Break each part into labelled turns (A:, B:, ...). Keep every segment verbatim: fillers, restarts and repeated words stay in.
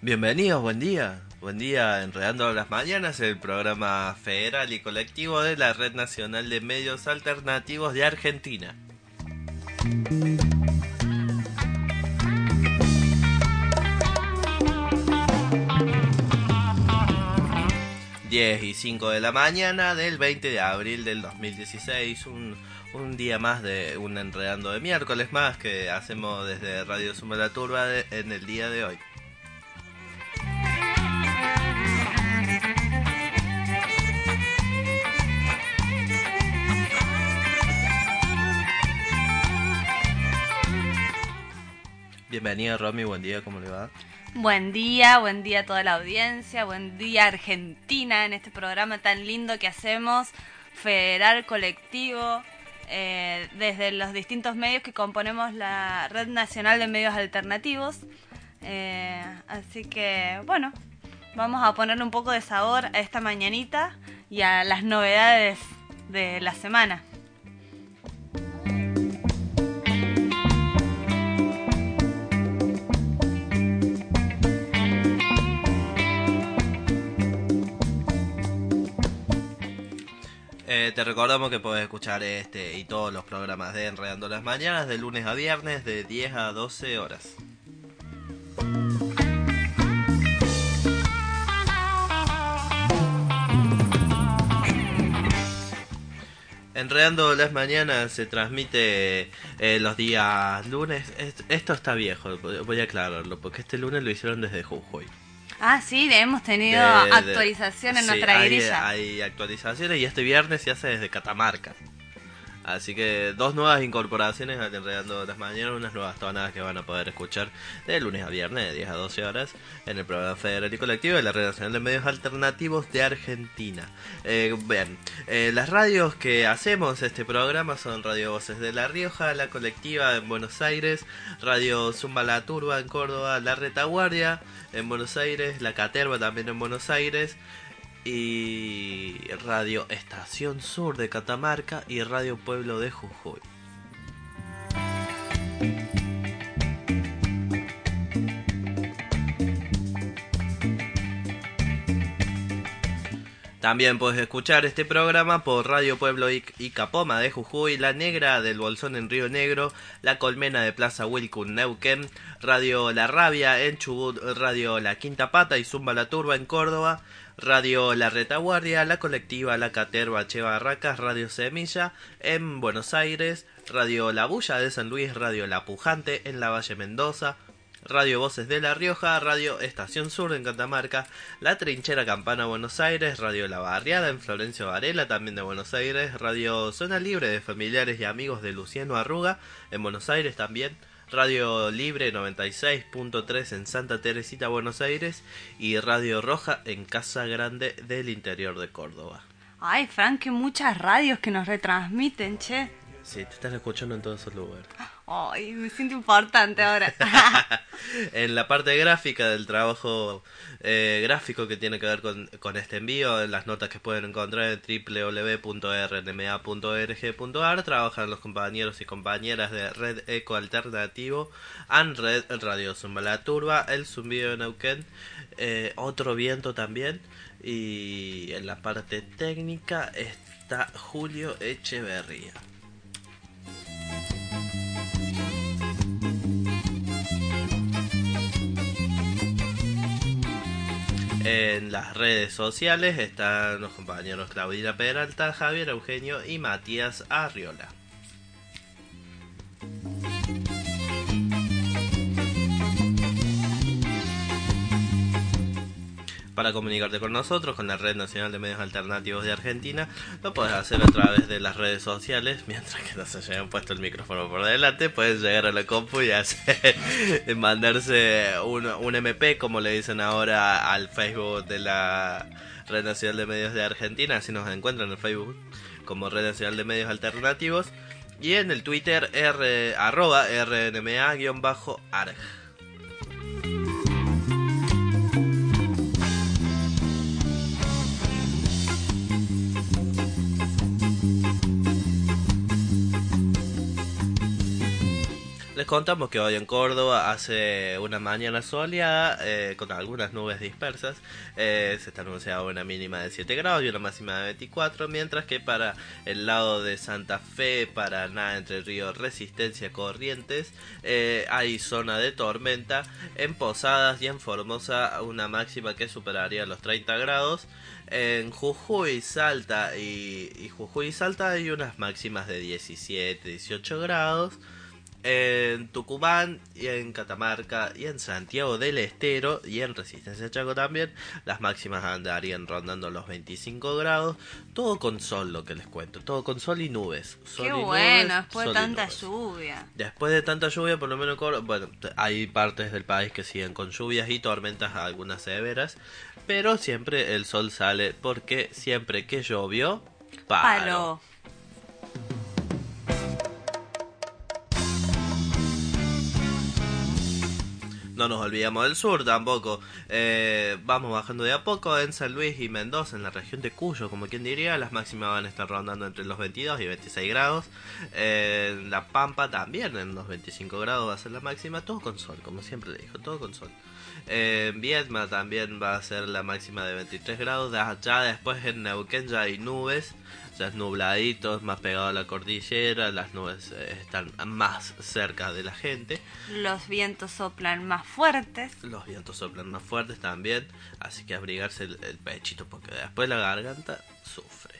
A: Bienvenidos, buen día. Buen día, Enredando las Mañanas, el programa federal y colectivo de la Red Nacional de Medios Alternativos de Argentina. diez y cinco de la mañana del veinte de abril del dos mil dieciséis, un, un día más de un Enredando de miércoles más que hacemos desde Radio Suma la Turba de, en el día de hoy. Bienvenida, Romy, buen día, ¿cómo le va?
B: Buen día, buen día a toda la audiencia, buen día Argentina en este programa tan lindo que hacemos, federal, colectivo, eh, desde los distintos medios que componemos la Red Nacional de Medios Alternativos. Eh, así que, bueno, vamos a ponerle un poco de sabor a esta mañanita y a las novedades de la semana.
A: Eh, te recordamos que podés escuchar este y todos los programas de Enredando las Mañanas de lunes a viernes de diez a doce horas. Enredando las Mañanas se transmite eh, los días lunes. Esto está viejo, voy a aclararlo, porque este lunes lo hicieron desde Jujuy.
B: Ah, sí, hemos tenido
A: de,
B: actualización
A: de,
B: en
A: sí,
B: nuestra
A: hay,
B: grilla.
A: Hay actualizaciones y este viernes se hace desde Catamarca. Así que dos nuevas incorporaciones al Enredando las Mañanas, unas nuevas tonadas que van a poder escuchar de lunes a viernes de diez a doce horas en el programa federal y colectivo de la Red Nacional de Medios Alternativos de Argentina. Eh, bien, eh, las radios que hacemos este programa son Radio Voces de La Rioja, La Colectiva en Buenos Aires, Radio Zumba la Turba en Córdoba, La Retaguardia en Buenos Aires, La Caterva también en Buenos Aires, y Radio Estación Sur de Catamarca y Radio Pueblo de Jujuy. También puedes escuchar este programa por Radio Pueblo y Capoma de Jujuy, La Negra del Bolsón en Río Negro, La Colmena de Plaza Wilcún Neuquén, Radio La Rabia en Chubut, Radio La Quinta Pata y Zumba la Turba en Córdoba, Radio La Retaguardia, La Colectiva, La Caterva, Che Barracas, Radio Semilla en Buenos Aires, Radio La Bulla de San Luis, Radio La Pujante en La Valle Mendoza, Radio Voces de La Rioja, Radio Estación Sur en Catamarca, La Trinchera Campana Buenos Aires, Radio La Barriada en Florencio Varela también de Buenos Aires, Radio Zona Libre de Familiares y Amigos de Luciano Arruga en Buenos Aires también, Radio Libre noventa y seis punto tres en Santa Teresita, Buenos Aires, y Radio Roja en Casa Grande del interior de Córdoba.
B: Ay, Frank, que muchas radios que nos retransmiten, che.
A: Sí, te están escuchando en todos esos lugares.
B: Ay, me siento importante ahora.
A: En la parte gráfica del trabajo eh, gráfico que tiene que ver con, con este envío, en las notas que pueden encontrar en doble u doble u doble u punto r n m a punto org punto a r, trabajan los compañeros y compañeras de Red Eco Alternativo, ANRED, Radio Zumba la Turba, El Zumbido de Neuquén, eh, Otro Viento también, y en la parte técnica está Julio Echeverría. En las redes sociales están los compañeros Claudina Peralta, Javier Eugenio y Matías Arriola. Para comunicarte con nosotros, con la Red Nacional de Medios Alternativos de Argentina, lo puedes hacer a través de las redes sociales. Mientras que no se hayan puesto el micrófono por delante, puedes llegar a la compu y hacer, mandarse un, un eme pe, como le dicen ahora, al Facebook de la Red Nacional de Medios de Argentina. Así nos encuentran en el Facebook como Red Nacional de Medios Alternativos, y en el Twitter r, arroba R N M A guión bajo arg. Les contamos que hoy en Córdoba hace una mañana soleada eh, con algunas nubes dispersas. Eh, se está anunciando una mínima de siete grados y una máxima de veinticuatro, mientras que para el lado de Santa Fe, Paraná, Entre Ríos, Resistencia, Corrientes, eh, hay zona de tormenta. En Posadas y en Formosa una máxima que superaría los treinta grados. En Jujuy, Salta y, y Jujuy y Salta hay unas máximas de diecisiete, dieciocho grados. En Tucumán y en Catamarca y en Santiago del Estero y en Resistencia Chaco también las máximas andarían rondando los veinticinco grados. Todo con sol, lo que les cuento, todo con sol y nubes. Sol
B: Qué
A: y
B: bueno,
A: nubes,
B: después de
A: sol y
B: tanta
A: nubes.
B: lluvia.
A: Después de tanta lluvia, por lo menos, bueno, hay partes del país que siguen con lluvias y tormentas, algunas severas, pero siempre el sol sale porque siempre que llovió, palo.
B: Palo.
A: No nos olvidamos del sur tampoco. Eh, vamos bajando de a poco en San Luis y Mendoza, en la región de Cuyo, como quien diría. Las máximas van a estar rondando entre los veintidós y veintiséis grados. Eh, en La Pampa también en los veinticinco grados va a ser la máxima. Todo con sol, como siempre le dijo, todo con sol. Eh, en Viedma también va a ser la máxima de veintitrés grados. Ya después en Neuquén ya hay nubes. Ya es nubladito, más pegado a la cordillera, las nubes eh, están más cerca de la gente.
B: Los vientos soplan más fuertes.
A: Los vientos soplan más fuertes también, así que abrigarse el, el pechito porque después la garganta sufre.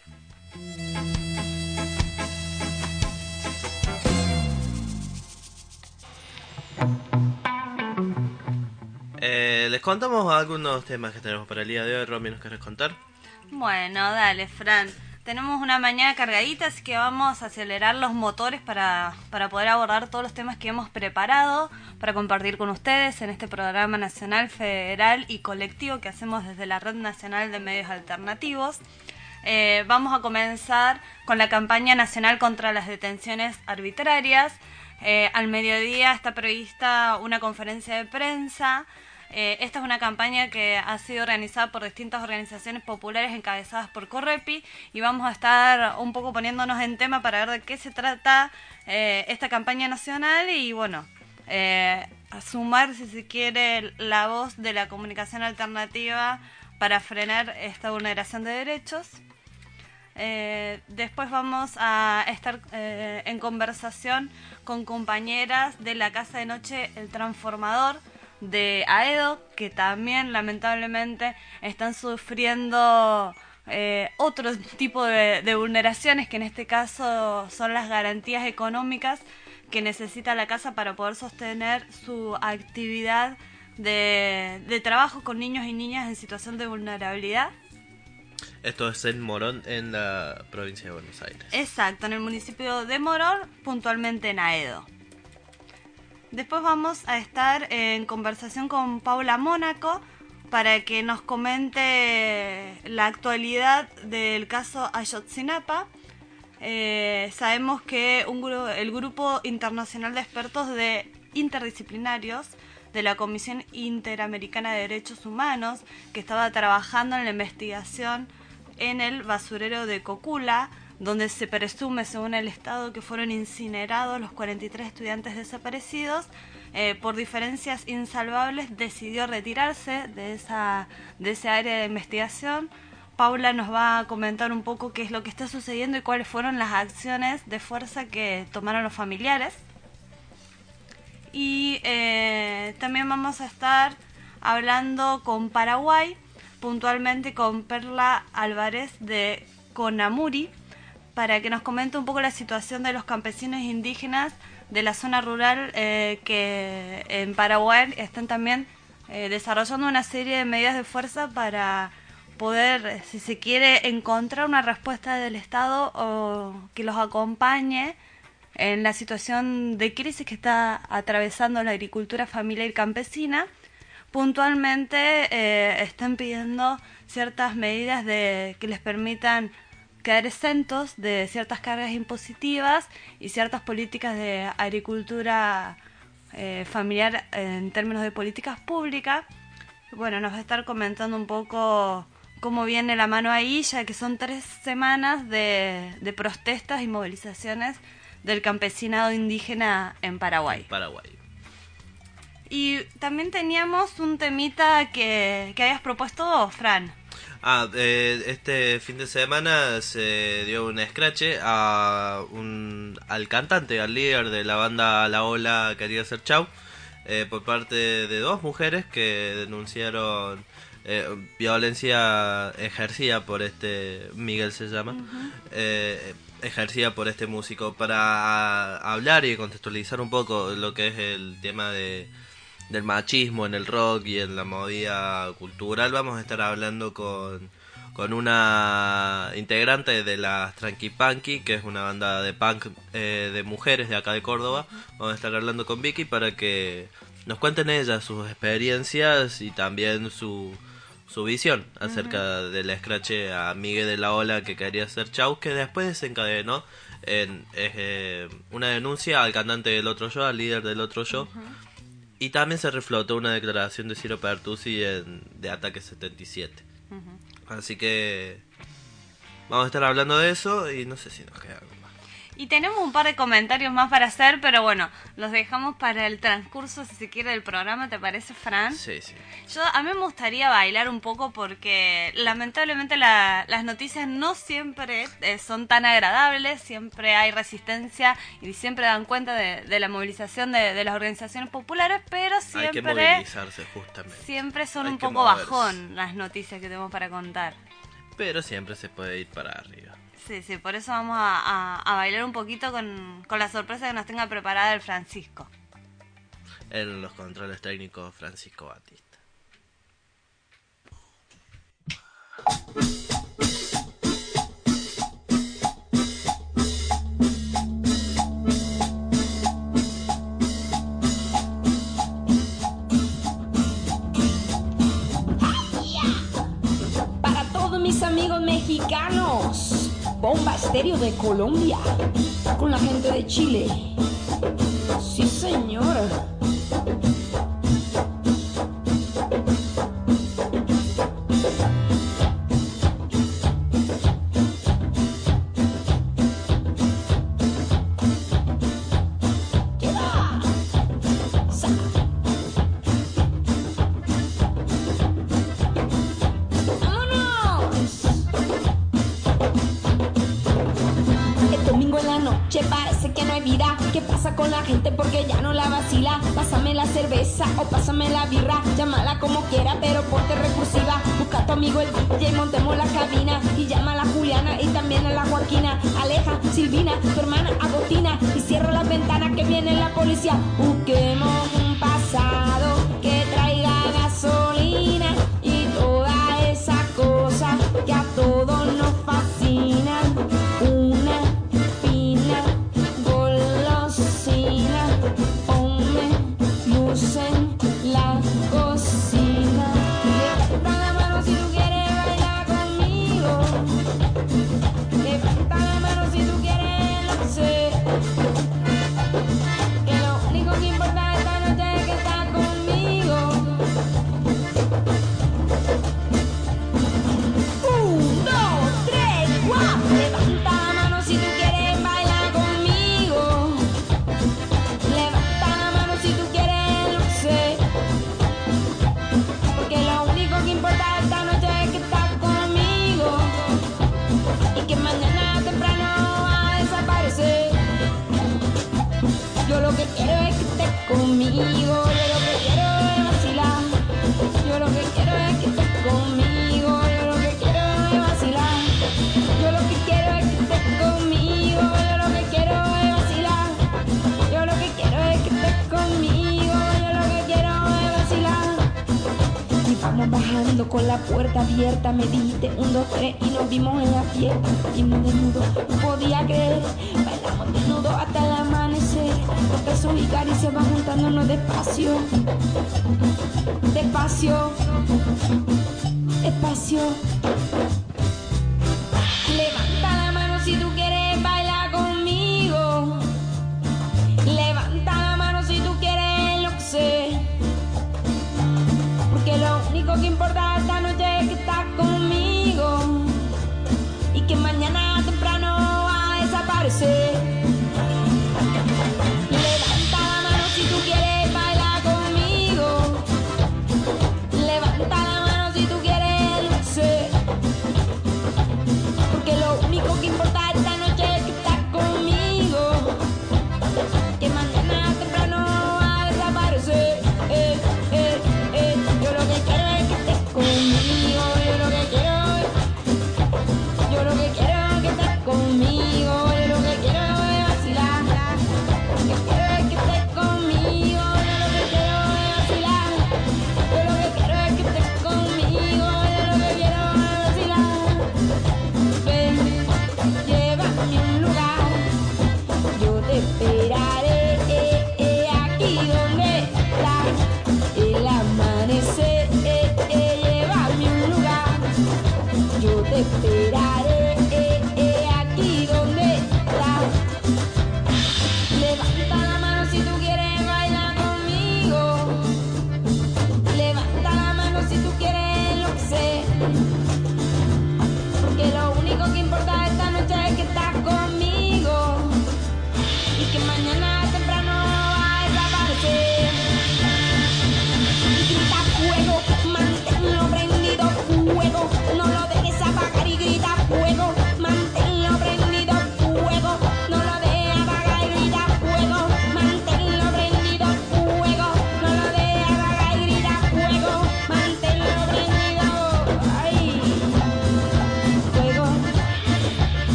A: Eh, les contamos algunos temas que tenemos para el día de hoy. Romy, ¿nos querés contar?
B: Bueno, dale, Fran. Tenemos una mañana cargadita, así que vamos a acelerar los motores para, para poder abordar todos los temas que hemos preparado para compartir con ustedes en este programa nacional, federal y colectivo que hacemos desde la Red Nacional de Medios Alternativos. Eh, vamos a comenzar con la campaña nacional contra las detenciones arbitrarias. Eh, al mediodía está prevista una conferencia de prensa. Eh, esta es una campaña que ha sido organizada por distintas organizaciones populares encabezadas por Correpi y vamos a estar un poco poniéndonos en tema para ver de qué se trata eh, esta campaña nacional y bueno, eh, a sumar si se quiere la voz de la comunicación alternativa para frenar esta vulneración de derechos. Eh, después vamos a estar eh, en conversación con compañeras de la Casa de Noche El Transformador de Aedo, que también lamentablemente están sufriendo eh, otro tipo de, de vulneraciones, que en este caso son las garantías económicas que necesita la casa para poder sostener su actividad de, de trabajo con niños y niñas en situación de vulnerabilidad.
A: Esto es en Morón, en la provincia de Buenos Aires.
B: Exacto, en el municipio de Morón, puntualmente en Aedo. Después vamos a estar en conversación con Paula Mónaco para que nos comente la actualidad del caso Ayotzinapa. Eh, sabemos que un gru- el Grupo Internacional de Expertos de Interdisciplinarios de la Comisión Interamericana de Derechos Humanos, que estaba trabajando en la investigación en el basurero de Cocula, donde se presume, según el Estado, que fueron incinerados los cuarenta y tres estudiantes desaparecidos, eh, por diferencias insalvables decidió retirarse de esa de ese área de investigación. Paula nos va a comentar un poco qué es lo que está sucediendo y cuáles fueron las acciones de fuerza que tomaron los familiares. Y eh, también vamos a estar hablando con Paraguay, puntualmente con Perla Álvarez de Conamuri, para que nos comente un poco la situación de los campesinos indígenas de la zona rural eh, que en Paraguay están también eh, desarrollando una serie de medidas de fuerza para poder, si se quiere, encontrar una respuesta del Estado o que los acompañe en la situación de crisis que está atravesando la agricultura familiar y campesina. Puntualmente eh, están pidiendo ciertas medidas de que les permitan quedar exentos de ciertas cargas impositivas y ciertas políticas de agricultura eh, familiar en términos de políticas públicas. Bueno, nos va a estar comentando un poco cómo viene la mano ahí, ya que son tres semanas de, de protestas y movilizaciones del campesinado indígena en Paraguay.
A: Paraguay.
B: Y también teníamos un temita que, que habías propuesto vos, Fran.
A: Ah, eh, este fin de semana se dio un escrache a un, al cantante, al líder de la banda La Ola Quería Ser Chau, eh, por parte de dos mujeres que denunciaron eh, violencia ejercida por este, Miguel se llama, uh-huh. eh, ejercida por este músico. Para hablar y contextualizar un poco lo que es el tema de del machismo en el rock y en la movida cultural, vamos a estar hablando con, con una integrante de las Tranqui Punky, que es una banda de punk eh, de mujeres de acá de Córdoba. Vamos a estar hablando con Vicky para que nos cuenten ellas sus experiencias y también su, su visión acerca uh-huh. del escrache a Miguel de la Ola que quería ser Chau, que después desencadenó en eh, una denuncia al cantante del Otro Yo, al líder del Otro Yo. Uh-huh. Y también se reflotó una declaración de Ciro Pertusi en, de Ataque setenta y siete. Uh-huh. Así que vamos a estar hablando de eso y no sé si nos queda algo más.
B: Y tenemos un par de comentarios más para hacer, pero bueno, los dejamos para el transcurso, si se quiere, del programa. ¿Te parece, Fran?
A: Sí, sí.
B: Yo, a mí me gustaría bailar un poco porque lamentablemente la, las noticias no siempre eh, son tan agradables, siempre hay resistencia y siempre dan cuenta de, de la movilización de, de las organizaciones populares, pero siempre...
A: Hay que movilizarse, justamente.
B: Siempre son
A: hay
B: un poco moverse. Bajón las noticias que tenemos para contar.
A: Pero siempre se puede ir para arriba.
B: Sí, sí, por eso vamos a, a, a bailar un poquito con, con la sorpresa que nos tenga preparada el Francisco.
A: En los controles técnicos, Francisco Batista.
C: Para todos mis amigos mexicanos, Bomba Estéreo de Colombia, con la gente de Chile. Sí, señor. Parece que no hay vida. ¿Qué pasa con la gente? Porque ya no la vacila. Pásame la cerveza o pásame la birra. Llámala como quiera, pero ponte recursiva. Busca a tu amigo el D J, montemos la cabina. Y llama a la Juliana y también a la Joaquina. Aleja, Silvina, tu hermana Agostina. Y cierra las ventanas que viene la policía. Busquemos un pasado que traiga gasolina y toda esa cosa que a todos nos fascinan. Una en la cocina. Levanta la mano si tú quieres bailar conmigo. Levanta la mano si tú quieres, no sé. Que lo único que importa esta noche es que estás conmigo. Un, dos, tres, cuatro. Levanta la mano si tú quieres bailar conmigo. Levanta la mano si tú quieres. Porque lo único que importa esta noche es que estás conmigo y que mañana temprano va a desaparecer. Yo lo que quiero es que estés conmigo. Yo lo que quiero es vacilar. Yo lo que quiero es que estés conmigo. Yo lo que quiero es vacilar. Yo lo que quiero es que estés conmigo. Yo lo que quiero es vacilar. Yo lo que quiero es que estés conmigo. Yo lo que quiero es vacilar. Y vamos bajando con la puerta abierta. Me dijiste un, dos, tres y nos vimos en la fiesta. Vimos desnudo, no podía creer. Bailamos desnudo hasta el amanecer. Los besos y caricias van juntándonos despacio. Despacio. Despacio. Levanta la mano si tú quieres bailar conmigo. Levanta la mano si tú quieres lo que sé. Porque lo único que importa esta noche es que estás conmigo y que mañana temprano va a desaparecer.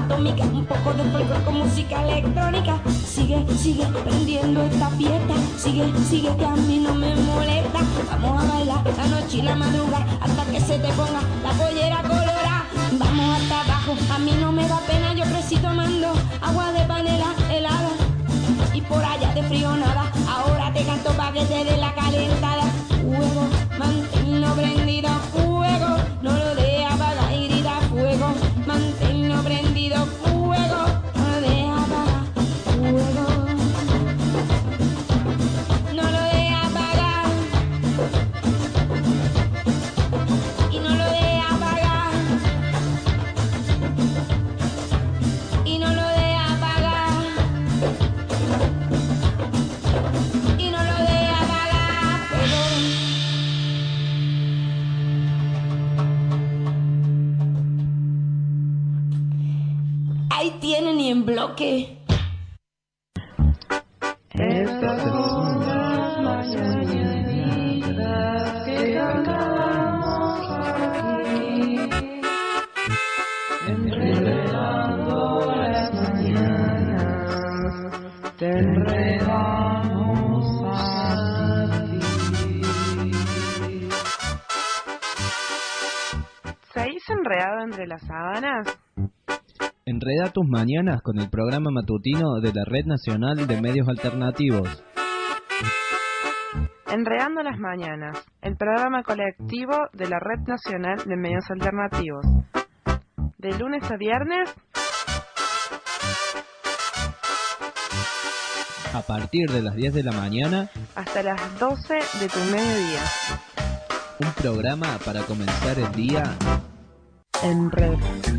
C: atómica, un poco de folclore con música electrónica. Sigue, sigue prendiendo esta fiesta, sigue, sigue que a mí no me molesta. Vamos a bailar la noche y la madrugada hasta que se te ponga la pollera colorada. Vamos hasta abajo, a mí no me da pena, yo crecí tomando agua de panela helada y por allá de frío nada. Ahora te canto pa' que te dé la calentada. Fuego, manténlo prendido, fuego, no lo dejes apagar y grita fuego, manténlo prendido, fuego, no lo dejes apagar, fuego, no lo dejes apagar y no lo dejes apagar y no lo dejes apagar y no lo dejes apagar, fuego. Ahí tienen y en bloque.
D: Estas son las mañanitas que cantamos aquí, enredando las mañanas, te enredamos a ti.
E: ¿Seguís enredado entre las sábanas?
F: Enreda tus mañanas con el programa matutino de la Red Nacional de Medios Alternativos.
E: Enredando las mañanas, el programa colectivo de la Red Nacional de Medios Alternativos. De lunes a viernes,
F: A partir de las diez de la mañana,
E: hasta las doce de tu mediodía.
F: un programa para comenzar el día
E: En red.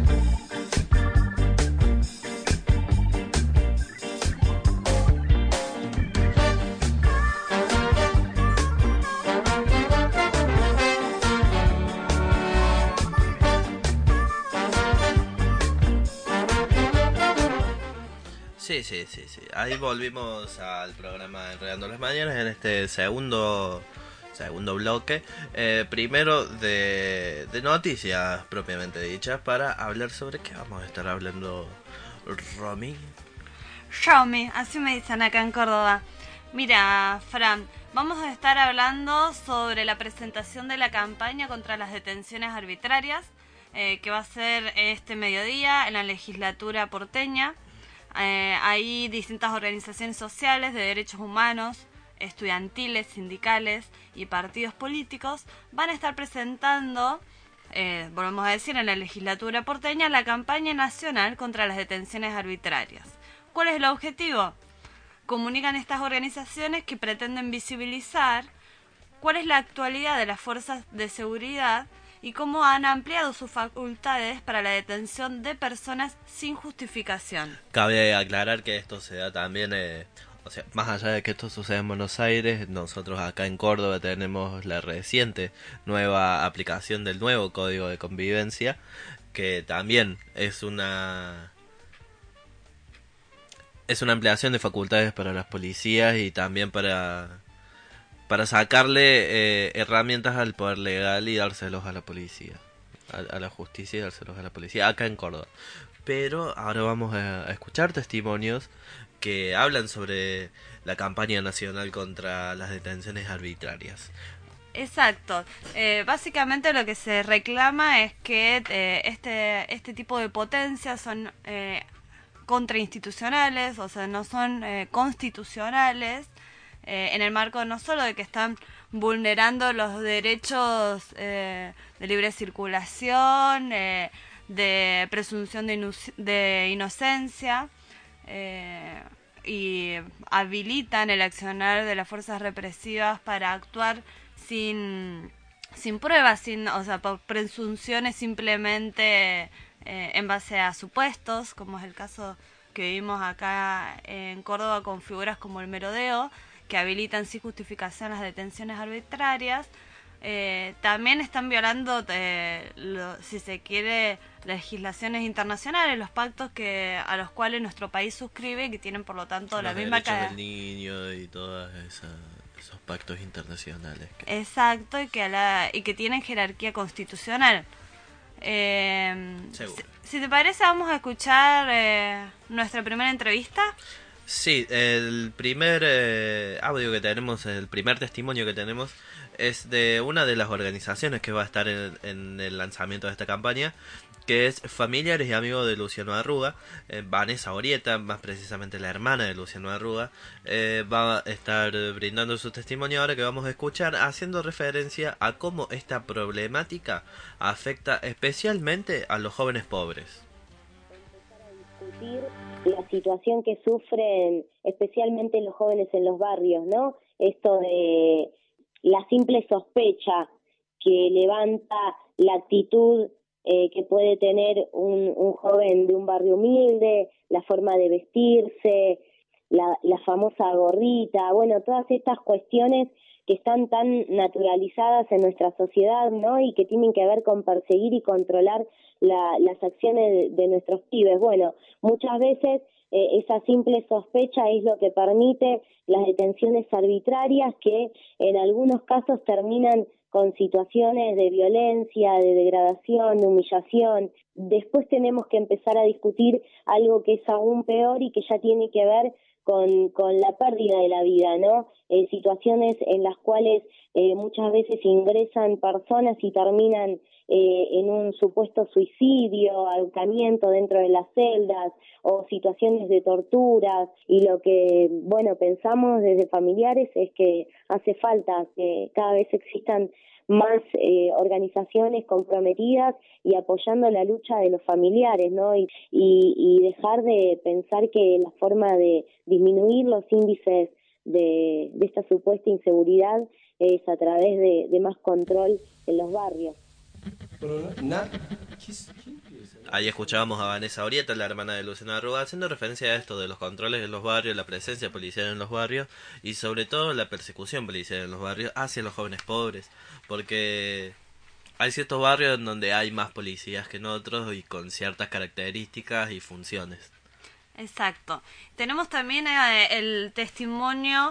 A: Sí, sí, sí, sí. Ahí volvimos al programa Enredando las Mañanas en este segundo segundo bloque. Eh, primero de, de noticias propiamente dichas para hablar sobre qué vamos a estar hablando, Romy.
B: Romy, así me dicen acá en Córdoba. Mira, Fran, vamos a estar hablando sobre la presentación de la campaña contra las detenciones arbitrarias, eh, que va a ser este mediodía en la legislatura porteña. Eh, hay distintas organizaciones sociales de derechos humanos, estudiantiles, sindicales y partidos políticos van a estar presentando, eh, volvemos a decir, en la legislatura porteña la campaña nacional contra las detenciones arbitrarias. ¿Cuál es el objetivo? Comunican estas organizaciones que pretenden visibilizar cuál es la actualidad de las fuerzas de seguridad y cómo han ampliado sus facultades para la detención de personas sin justificación.
A: Cabe aclarar que esto se da también, eh, o sea, más allá de que esto sucede en Buenos Aires, nosotros acá en Córdoba tenemos la reciente nueva aplicación del nuevo Código de Convivencia, que también es una es una ampliación de facultades para las policías y también para para sacarle eh, herramientas al poder legal y dárselos a la policía, a, a la justicia y dárselos a la policía acá en Córdoba. Pero ahora vamos a, a escuchar testimonios que hablan sobre la campaña nacional contra las detenciones arbitrarias.
B: Exacto. Eh, básicamente lo que se reclama es que eh, este este tipo de potencias son eh, contrainstitucionales, o sea, no son eh, constitucionales, eh, en el marco no solo de que están vulnerando los derechos eh, de libre circulación, eh, de presunción de, inu- de inocencia, eh, y habilitan el accionar de las fuerzas represivas para actuar sin sin pruebas, sin, o sea, por presunciones simplemente eh, en base a supuestos, como es el caso que vivimos acá en Córdoba con figuras como el merodeo, que habilitan sin justificación las detenciones arbitrarias. Eh, también están violando, eh, lo, si se quiere, legislaciones internacionales, los pactos que a los cuales nuestro país suscribe y que tienen por lo tanto
A: Los
B: la misma
A: derechos
B: cadena.
A: del niño y todos esa, esos pactos internacionales. Que...
B: Exacto, y que, a la, y que tienen jerarquía constitucional. Eh,
A: Seguro.
B: si, si te parece, vamos a escuchar eh, nuestra primera entrevista.
A: Sí, el primer eh, audio que tenemos, el primer testimonio que tenemos es de una de las organizaciones que va a estar en, en el lanzamiento de esta campaña, que es Familiares y Amigos de Luciano Arruga. eh, Vanessa Orieta, más precisamente la hermana de Luciano Arruga, eh, va a estar brindando su testimonio ahora, que vamos a escuchar, haciendo referencia a cómo esta problemática afecta especialmente a los jóvenes pobres.
G: Discutir la situación que sufren especialmente los jóvenes en los barrios, ¿no? Esto de la simple sospecha que levanta la actitud eh, que puede tener un, un joven de un barrio humilde, la forma de vestirse, la, la famosa gorrita, bueno, todas estas cuestiones que están tan naturalizadas en nuestra sociedad, ¿no? Y que tienen que ver con perseguir y controlar la, las acciones de, de nuestros pibes. Bueno, muchas veces eh, esa simple sospecha es lo que permite las detenciones arbitrarias que en algunos casos terminan con situaciones de violencia, de degradación, de humillación. Después tenemos que empezar a discutir algo que es aún peor y que ya tiene que ver con, con la pérdida de la vida, ¿no? Eh, situaciones en las cuales eh, muchas veces ingresan personas y terminan eh, en un supuesto suicidio, ahorcamiento dentro de las celdas o situaciones de torturas, y lo que, bueno, pensamos desde familiares es que hace falta que cada vez existan más eh, organizaciones comprometidas y apoyando la lucha de los familiares, ¿no? Y, y, y dejar de pensar que la forma de disminuir los índices de, de esta supuesta inseguridad es a través de, de más control en los barrios.
A: Ahí escuchábamos a Vanessa Orieta, la hermana de Luciano Arruga, haciendo referencia a esto de los controles en los barrios, la presencia policial en los barrios y sobre todo la persecución policial en los barrios hacia los jóvenes pobres, porque hay ciertos barrios en donde hay más policías que en otros y con ciertas características y funciones.
B: Exacto. Tenemos también eh, el testimonio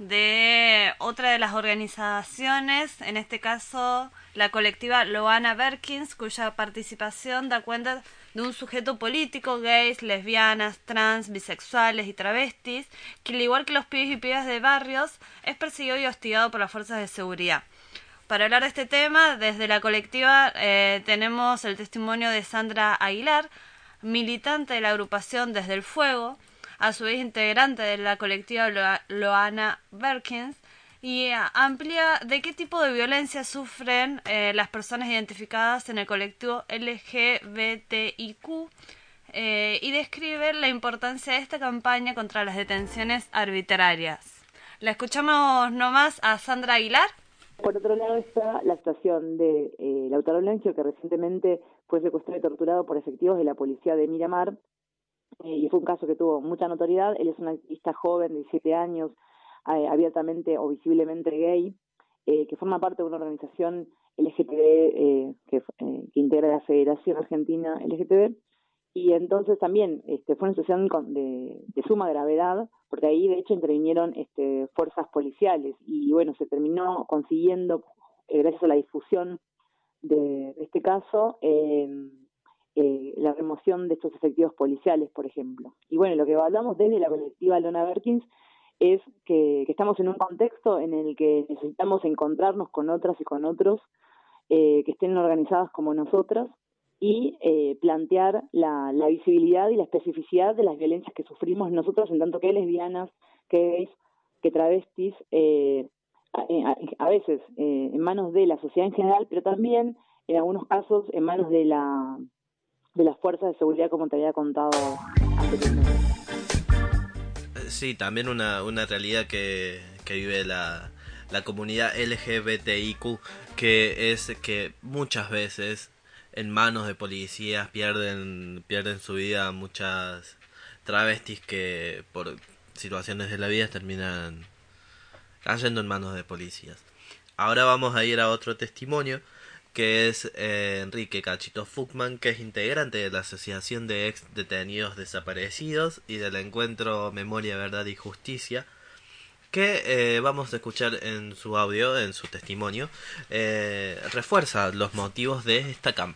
B: de otra de las organizaciones, en este caso la colectiva Loana Berkins, cuya participación da cuenta de un sujeto político, gays, lesbianas, trans, bisexuales y travestis, que al igual que los pibes y pibas de barrios, es perseguido y hostigado por las fuerzas de seguridad. Para hablar de este tema, desde la colectiva eh, tenemos el testimonio de Sandra Aguilar, militante de la agrupación Desde el Fuego, a su vez integrante de la colectiva Lo- Loana Berkins, y eh, amplía de qué tipo de violencia sufren eh, las personas identificadas en el colectivo L G B T I Q eh, y describe la importancia de esta campaña contra las detenciones arbitrarias. La escuchamos nomás a Sandra Aguilar.
H: Por otro lado está la situación de eh, Lautaro Lencio, que recientemente fue secuestrado y torturado por efectivos de la policía de Miramar, eh, y fue un caso que tuvo mucha notoriedad. Él es un activista joven de diecisiete años, eh, abiertamente o visiblemente gay, eh, que forma parte de una organización L G T B eh, que, eh, que integra la Federación Argentina L G T B, y entonces también este, fue una situación con, de, de suma gravedad, porque ahí de hecho intervinieron este, fuerzas policiales, y bueno, se terminó consiguiendo, eh, gracias a la difusión de, de este caso, eh, eh, la remoción de estos efectivos policiales, por ejemplo. Y bueno, lo que hablamos desde la colectiva Loana Berkins es que, que estamos en un contexto en el que necesitamos encontrarnos con otras y con otros eh, que estén organizadas como nosotras, y eh, plantear la, la visibilidad y la especificidad de las violencias que sufrimos nosotros, en tanto que lesbianas, que gays, que travestis, eh, a, a, a veces eh, en manos de la sociedad en general, pero también en algunos casos en manos de la de las fuerzas de seguridad, como te había contado anteriormente.
A: Sí, también una, una realidad que, que vive la, la comunidad L G B T I Q, que es que muchas veces en manos de policías pierden pierden su vida muchas travestis que por situaciones de la vida terminan cayendo en manos de policías. Ahora vamos a ir a otro testimonio, que es eh, Enrique Cachito Fuchman, que es integrante de la Asociación de Ex Detenidos Desaparecidos y del Encuentro Memoria, Verdad y Justicia, que eh, vamos a escuchar en su audio, en su testimonio, eh, refuerza los motivos de esta campaña.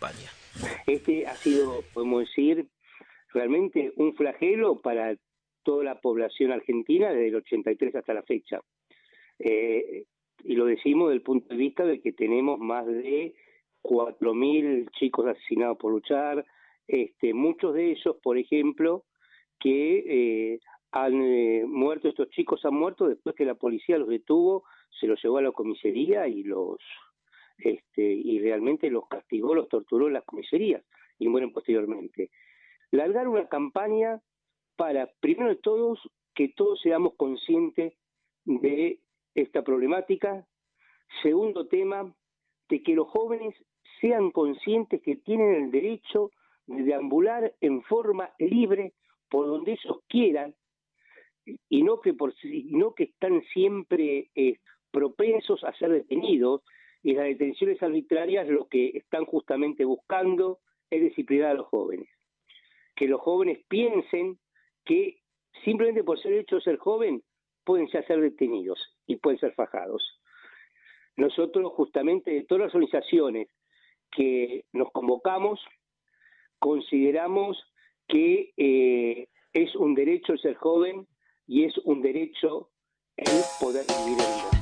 I: Este ha sido, podemos decir, realmente un flagelo para toda la población argentina desde el ochenta y tres hasta la fecha. Eh, y lo decimos desde el punto de vista de que tenemos más de cuatro mil chicos asesinados por luchar, este, muchos de ellos, por ejemplo, que eh, han eh, muerto, estos chicos han muerto después que la policía los detuvo, se los llevó a la comisaría y los este, y realmente los castigó, los torturó en las comisarías y mueren posteriormente. Largar una campaña para, primero de todos, que todos seamos conscientes de esta problemática. Segundo tema, de que los jóvenes sean conscientes que tienen el derecho de deambular en forma libre por donde ellos quieran y no que por y no que están siempre eh, propensos a ser detenidos, y las detenciones arbitrarias lo que están justamente buscando es disciplinar a los jóvenes. Que los jóvenes piensen que simplemente por ser hecho de ser joven pueden ya ser detenidos y pueden ser fajados. Nosotros justamente de todas las organizaciones que nos convocamos consideramos que eh, es un derecho el ser joven y es un derecho el poder vivir en vida.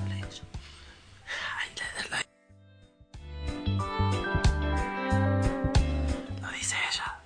A: Lo dice ella.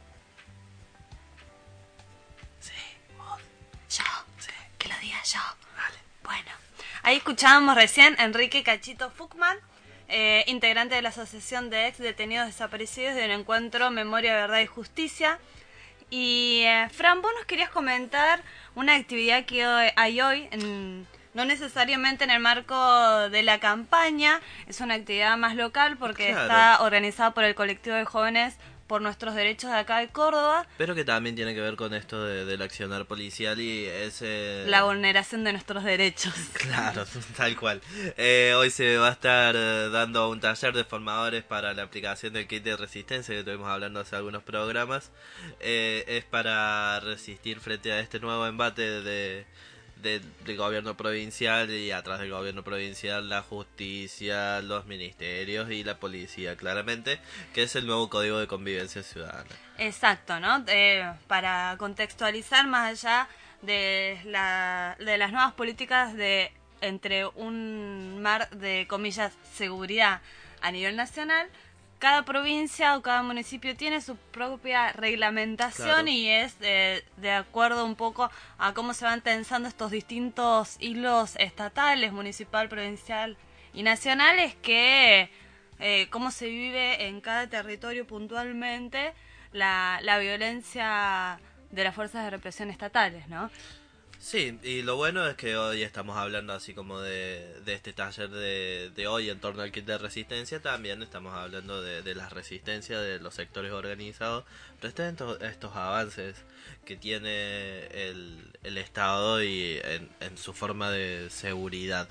A: Sí, vos.
B: Yo,
A: Sí.
B: que lo diga yo.
A: Dale.
B: Bueno, ahí escuchábamos recién a Enrique Cachito Fuchman, eh, integrante de la Asociación de Ex Detenidos Desaparecidos del encuentro Memoria, Verdad y Justicia. Y eh, Fran, vos nos querías comentar una actividad que hoy, hay hoy, en, no necesariamente en el marco de la campaña, es una actividad más local porque
A: Claro.
B: está organizada por el colectivo de jóvenes por nuestros derechos de acá de Córdoba,
A: Pero que también tiene que ver con esto de, del accionar policial y ese...
B: la vulneración de nuestros derechos.
A: Claro, tal cual. Eh, hoy se va a estar eh, dando un taller de formadores para la aplicación del kit de resistencia que estuvimos hablando hace algunos programas. Eh, es para resistir frente a este nuevo embate de, de, del gobierno provincial y atrás del gobierno provincial la justicia, los ministerios y la policía, claramente, que es el nuevo Código de Convivencia Ciudadana.
B: Exacto, ¿no? Eh, para contextualizar más allá de, la, de las nuevas políticas de entre un mar de comillas seguridad a nivel nacional, cada provincia o cada municipio tiene su propia reglamentación.
A: Claro.
B: Y es eh, de acuerdo un poco a cómo se van tensando estos distintos hilos estatales, municipal, provincial y nacionales, que eh, cómo se vive en cada territorio puntualmente la, la violencia de las fuerzas de represión estatales, ¿no?
A: Sí, y lo bueno es que hoy estamos hablando así como de, de este taller de, de hoy en torno al kit de resistencia, también estamos hablando de, de las resistencias de los sectores organizados frente a estos, estos avances que tiene el, el Estado y en, en su forma de seguridad.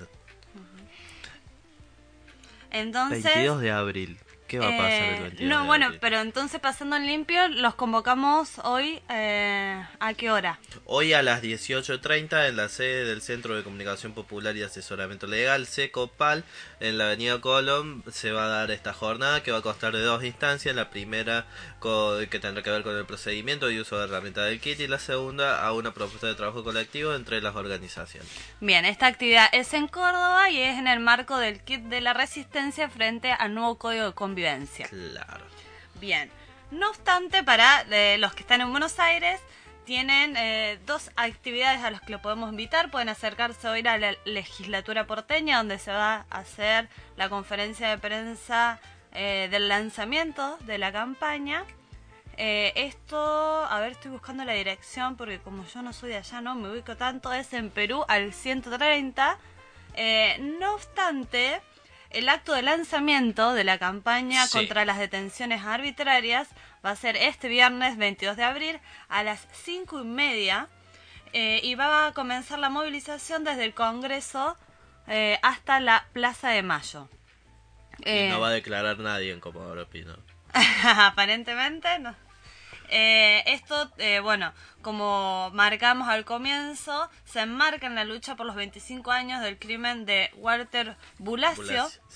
B: Entonces,
A: veintidós de abril. ¿Qué va a pasar el
B: eh,
A: veintidós
B: no,
A: de
B: bueno,
A: abril?
B: pero entonces pasando en limpio, los convocamos hoy, eh, ¿a qué hora?
A: Hoy a las dieciocho treinta en la sede del Centro de Comunicación Popular y Asesoramiento Legal, CECOPAL, en la avenida Colón, se va a dar esta jornada que va a constar de dos instancias. La primera co- que tendrá que ver con el procedimiento y uso de herramientas del kit, y la segunda a una propuesta de trabajo colectivo entre las organizaciones.
B: Bien, esta actividad es en Córdoba y es en el marco del kit de la resistencia frente al nuevo Código de Convivencia.
A: Claro.
B: Bien, no obstante, para eh, los que están en Buenos Aires, tienen eh, dos actividades a las que lo podemos invitar. Pueden acercarse hoy a la legislatura porteña, donde se va a hacer la conferencia de prensa eh, del lanzamiento de la campaña. Eh, esto, a ver, estoy buscando la dirección porque como yo no soy de allá, no me ubico tanto, es en Perú al ciento treinta. Eh, no obstante, el acto de lanzamiento de la campaña
A: Sí.
B: contra las detenciones arbitrarias va a ser este viernes veintidós de abril a las cinco y media eh, y va a comenzar la movilización desde el Congreso eh, hasta la Plaza de Mayo.
A: Y
B: Eh,
A: no va a declarar nadie en Comodoro Pino.
B: Aparentemente no. Eh, esto, eh, bueno, como marcamos al comienzo, se enmarca en la lucha por los veinticinco años del crimen de Walter Bulacio,
A: Bulacio, sí.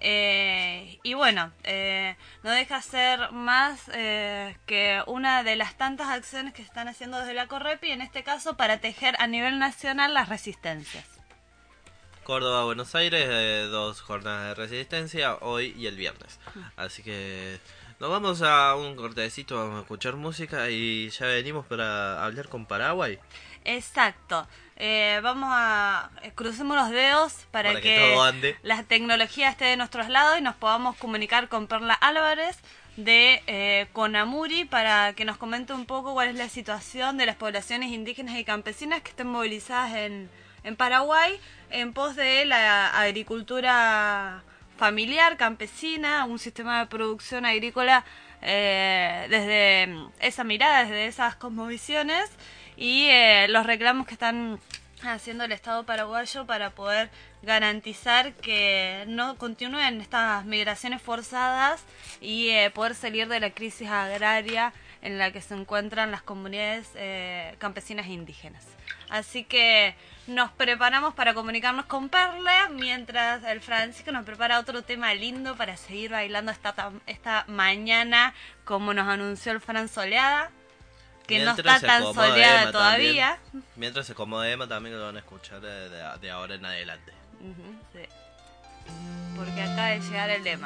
B: Eh, y bueno, eh, no deja ser más eh, que una de las tantas acciones que se están haciendo desde la Correpi, en este caso para tejer a nivel nacional las resistencias.
A: Córdoba, Buenos Aires, eh, dos jornadas de resistencia, hoy y el viernes. Así que nos vamos a un cortecito, vamos a escuchar música y ya venimos para hablar con Paraguay.
B: Exacto. Eh, vamos a... eh, crucemos los dedos para,
A: Para que
B: que,
A: todo ande.
B: la tecnología esté de nuestros lados y nos podamos comunicar con Perla Álvarez de eh, Conamuri para que nos comente un poco cuál es la situación de las poblaciones indígenas y campesinas que estén movilizadas en, en Paraguay en pos de la agricultura familiar, campesina, un sistema de producción agrícola eh, desde esa mirada, desde esas cosmovisiones y eh, los reclamos que están haciendo el Estado paraguayo para poder garantizar que no continúen estas migraciones forzadas y eh, poder salir de la crisis agraria en la que se encuentran las comunidades eh, campesinas e indígenas. Así que nos preparamos para comunicarnos con Perla, mientras el Francisco nos prepara otro tema lindo para seguir bailando esta, esta mañana, como nos anunció el Fran Soleada, que
A: Mientras
B: no está
A: se
B: tan
A: acomoda
B: soleada
A: Emma
B: todavía.
A: también. Mientras se acomoda Emma también lo van a escuchar de, de, de ahora en adelante.
B: Uh-huh, sí. Porque acaba de llegar el lema.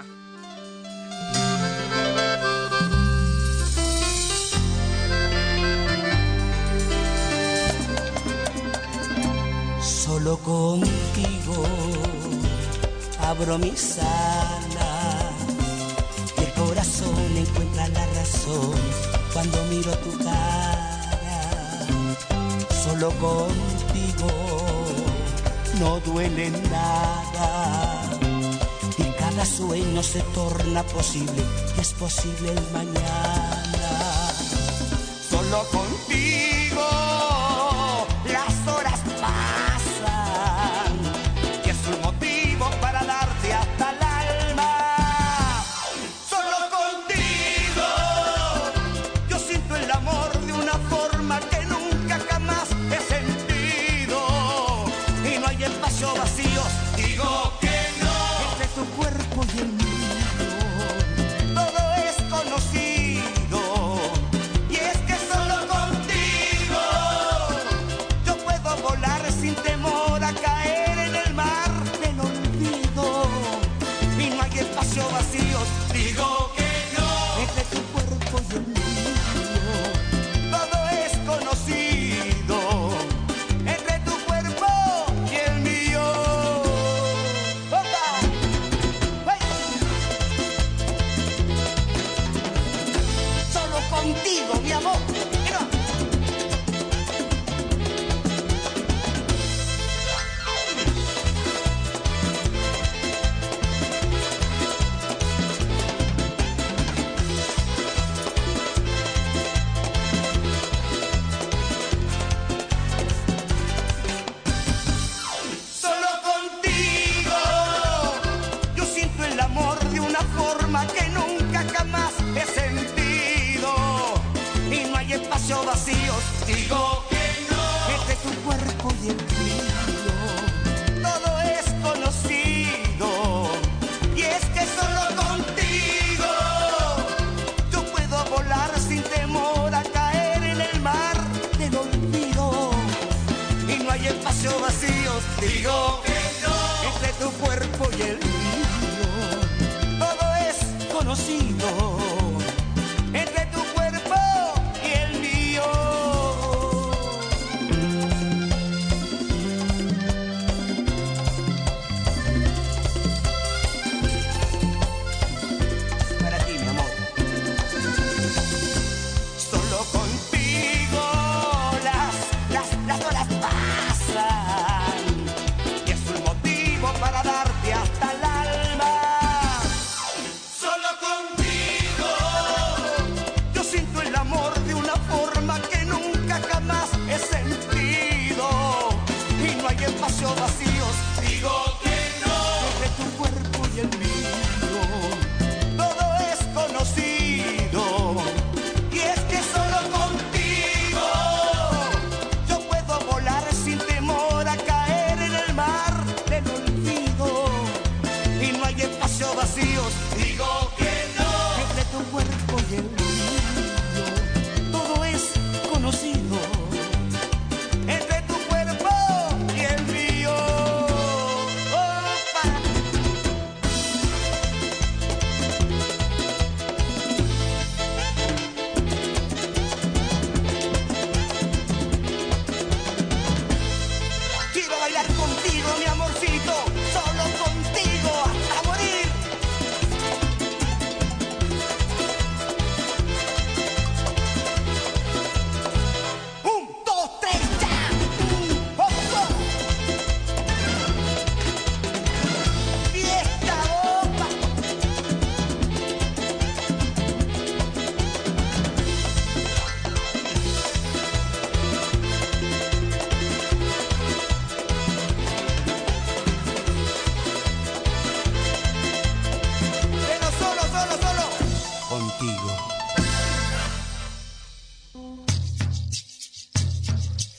J: Solo contigo abro mis alas y el corazón encuentra la razón cuando miro tu cara. Solo contigo no duele nada y cada sueño se torna posible y es posible el mañana. Solo contigo las horas pasan y es un motivo para darte hasta el alma. Solo contigo yo siento el amor de una forma que nunca jamás he sentido y no hay espacio vacío, digo que no, entre tu cuerpo y el mío todo es conocido y es que solo contigo yo puedo volar sin temor a caer en el mar del olvido y no hay espacio vacío, digo que no, entre tu cuerpo y el mío todo es conocido, entre tu cuerpo y el mío. ¡Opa! ¡Hey! Solo contigo, mi amor. Mira. Solo contigo yo siento el amor de una forma que nunca jamás he sentido y no hay espacio vacío, digo que no, entre tu cuerpo y el mío todo es conocido y es que solo contigo yo puedo volar sin temor a caer en el mar del olvido y no hay espacio vacío, digo que no, entre tu cuerpo y el mío todo es conocido, entre tu cuerpo y el mío. Para ti, mi amor. Solo contigo las, las, las horas pasan y es un motivo para darte hasta el alma. Solo contigo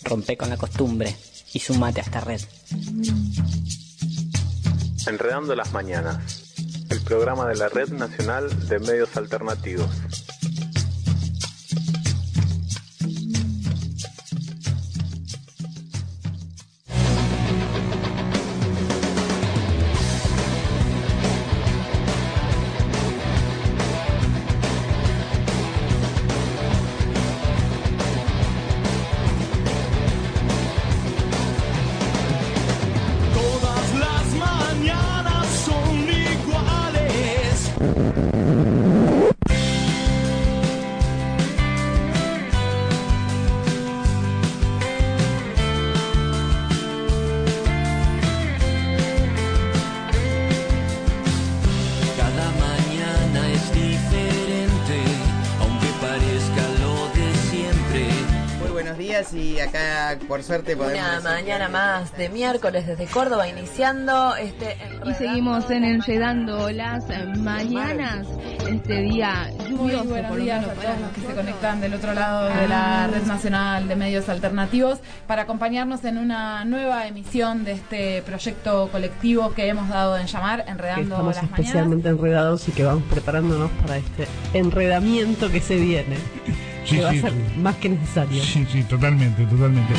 K: Rompe con la costumbre y sumate a esta red.
L: Enredando las mañanas, el programa de la Red Nacional de Medios Alternativos.
M: Y acá por suerte podemos
N: una mañana más de miércoles desde Córdoba iniciando este
O: y seguimos en Enredando las Mañanas, este día lluvioso.
P: Muy buenos días a todos los que se conectan del otro lado de la Red Nacional de Medios Alternativos para acompañarnos en una nueva emisión de este proyecto colectivo que hemos dado en llamar Enredando
Q: Estamos
P: las Mañanas.
Q: especialmente enredados y que vamos preparándonos para este enredamiento que se viene.
R: Sí,
Q: que va
R: sí,
Q: a ser
R: sí.
Q: más que necesario.
R: Sí, sí, totalmente, totalmente.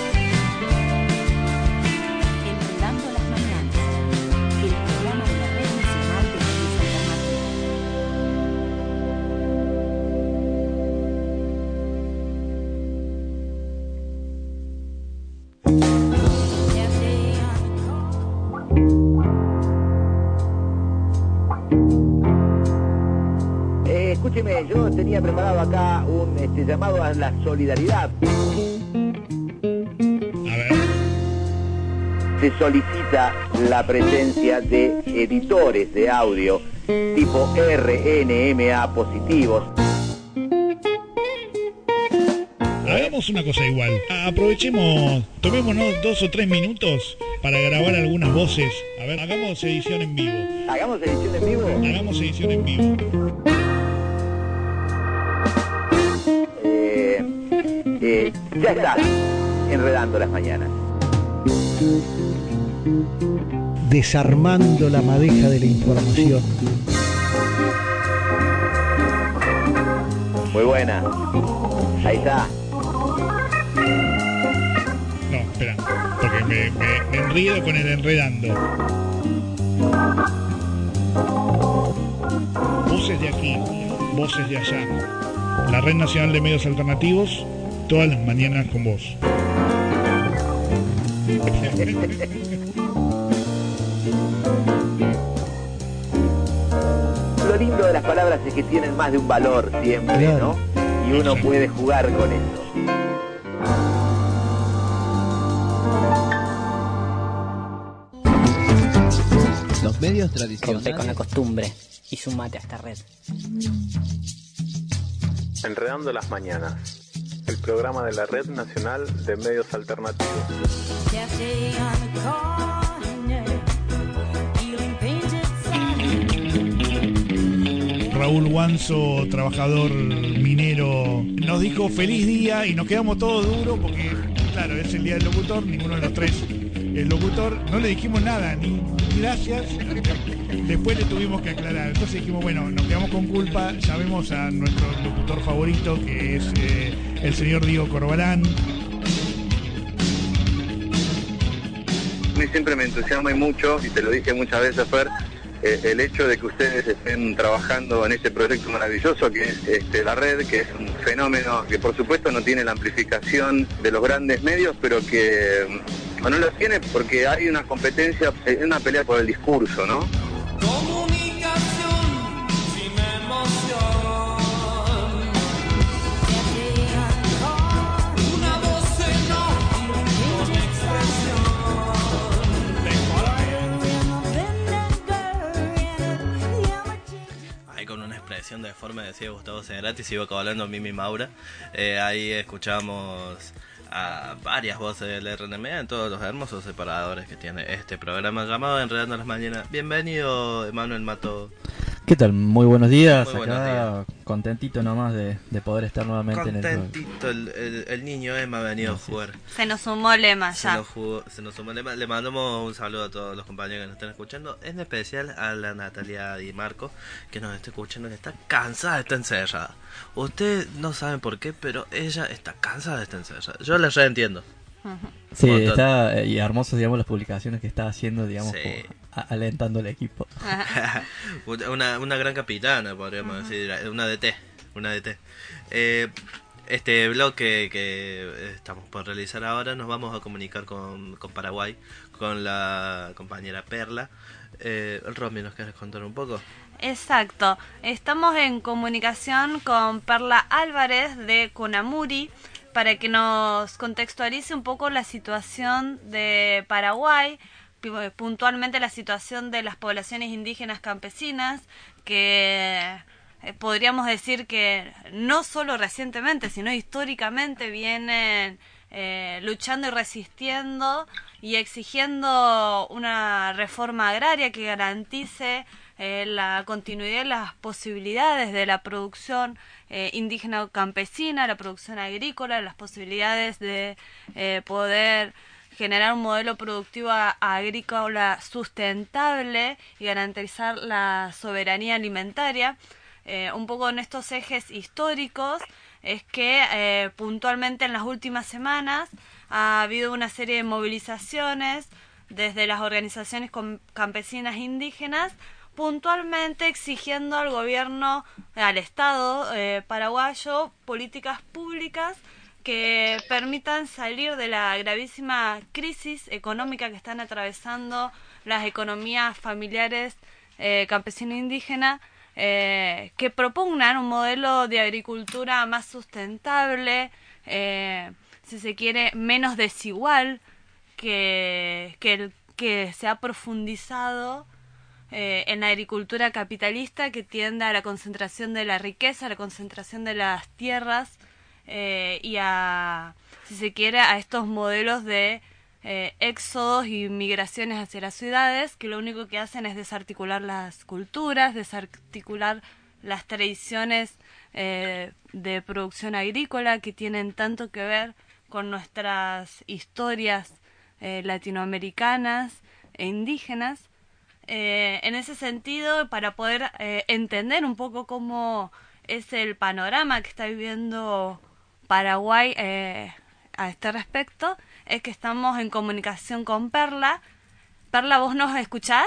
S: Enredando las Mañanas, el programa de la Red Nacional de
T: Eh, escúcheme, yo tenía preparado acá un este, llamado a la solidaridad.
R: A ver.
T: Se solicita la presencia de editores de audio tipo R N M A positivos.
R: Hagamos una cosa igual. Aprovechemos, tomémonos dos o tres minutos para grabar algunas voces. A ver, hagamos edición en vivo.
T: ¿Hagamos edición en vivo?
R: Hagamos edición en vivo.
T: Eh, eh, ya está, Enredando las Mañanas.
U: Desarmando la madeja de la información.
T: Muy buena. Ahí está.
R: No, espera, porque me, me, me enredo con el enredando. Voces de aquí, voces de allá. La Red Nacional de Medios Alternativos, todas las mañanas con vos.
T: Lo lindo de las palabras es que tienen más de un valor siempre,
U: Claro.
T: ¿no? Y uno puede jugar con eso.
F: Los medios
K: Rompe
F: tradicionales.
K: con la costumbre y sumate a esta red.
L: Enredando las mañanas, el programa de la Red Nacional de Medios Alternativos.
R: Raúl Guanzo, trabajador minero, nos dijo feliz día y nos quedamos todos duros porque, claro, es el día del locutor, ninguno de los tres es locutor, no le dijimos nada, ni gracias, después le tuvimos que aclarar, entonces dijimos, bueno, nos quedamos con culpa, llamemos a nuestro locutor favorito, que es eh, el señor Diego Corbalán.
V: A mí siempre me entusiasma y mucho, y te lo dije muchas veces, Fer, eh, el hecho de que ustedes estén trabajando en este proyecto maravilloso que es este, la red, que es un fenómeno que por supuesto no tiene la amplificación de los grandes medios, pero que no lo tiene porque hay una competencia, una pelea por el discurso, ¿no?
A: Con una expresión de forma decía Gustavo Cerati, sigo hablando Mimi Maura. Eh, ahí escuchamos a varias voces del R N M A en todos los hermosos separadores que tiene este programa llamado Enredando las Mañanas. Bienvenido, Emanuel Mato.
C: ¿Qué tal? Muy buenos días.
A: Muy buenos
C: Acá
A: días.
C: Contentito nomás de, de poder estar nuevamente en el programa.
A: Contentito, el, el, el niño Emma ha venido
C: Así
A: a jugar.
B: Se nos sumó Lema
A: Se
B: ya.
A: nos, jugó- se nos sumó Lema. Le mandamos un saludo a todos los compañeros que nos están escuchando, en especial a la Natalia Di Marco, que nos está escuchando, que está cansada de estar encerrada. Ustedes no saben por qué, pero ella está cansada de estar encerrada. Yo la reentiendo.
C: Sí,
A: Un montón.
C: está eh, y hermosas, digamos, las publicaciones que está haciendo, digamos,
A: Sí.
C: como a- alentando al equipo.
A: una, una gran capitana, podríamos decir, una D T, una D T. Eh, este bloque que estamos por realizar ahora, nos vamos a comunicar con, con Paraguay, con la compañera Perla. Eh, Romy, ¿nos quieres contar un poco?
B: Exacto. Estamos en comunicación con Perla Álvarez de Conamuri para que nos contextualice un poco la situación de Paraguay, pu- puntualmente la situación de las poblaciones indígenas campesinas, que eh, podríamos decir que no solo recientemente, sino históricamente vienen eh, luchando y resistiendo y exigiendo una reforma agraria que garantice eh, la continuidad y las posibilidades de la producción eh, indígena o campesina, la producción agrícola, las posibilidades de eh, poder generar un modelo productivo a- agrícola sustentable y garantizar la soberanía alimentaria. Eh, un poco en estos ejes históricos es que eh, puntualmente en las últimas semanas ha habido una serie de movilizaciones desde las organizaciones com- campesinas indígenas, puntualmente exigiendo al gobierno, al Estado eh, paraguayo, políticas públicas que permitan salir de la gravísima crisis económica que están atravesando las economías familiares eh, campesino-indígena, eh, que propugnan un modelo de agricultura más sustentable, eh, si se quiere, menos desigual, que, que, el, que se ha profundizado eh, en la agricultura capitalista, que tiende a la concentración de la riqueza, a la concentración de las tierras, eh, y a, si se quiere, a estos modelos de eh, éxodos y migraciones hacia las ciudades, que lo único que hacen es desarticular las culturas, desarticular las tradiciones eh, de producción agrícola que tienen tanto que ver con nuestras historias eh, latinoamericanas e indígenas. Eh, en ese sentido, para poder eh, entender un poco cómo es el panorama que está viviendo Paraguay eh, a este respecto, es que estamos en comunicación con Perla. Perla, ¿vos nos escuchás?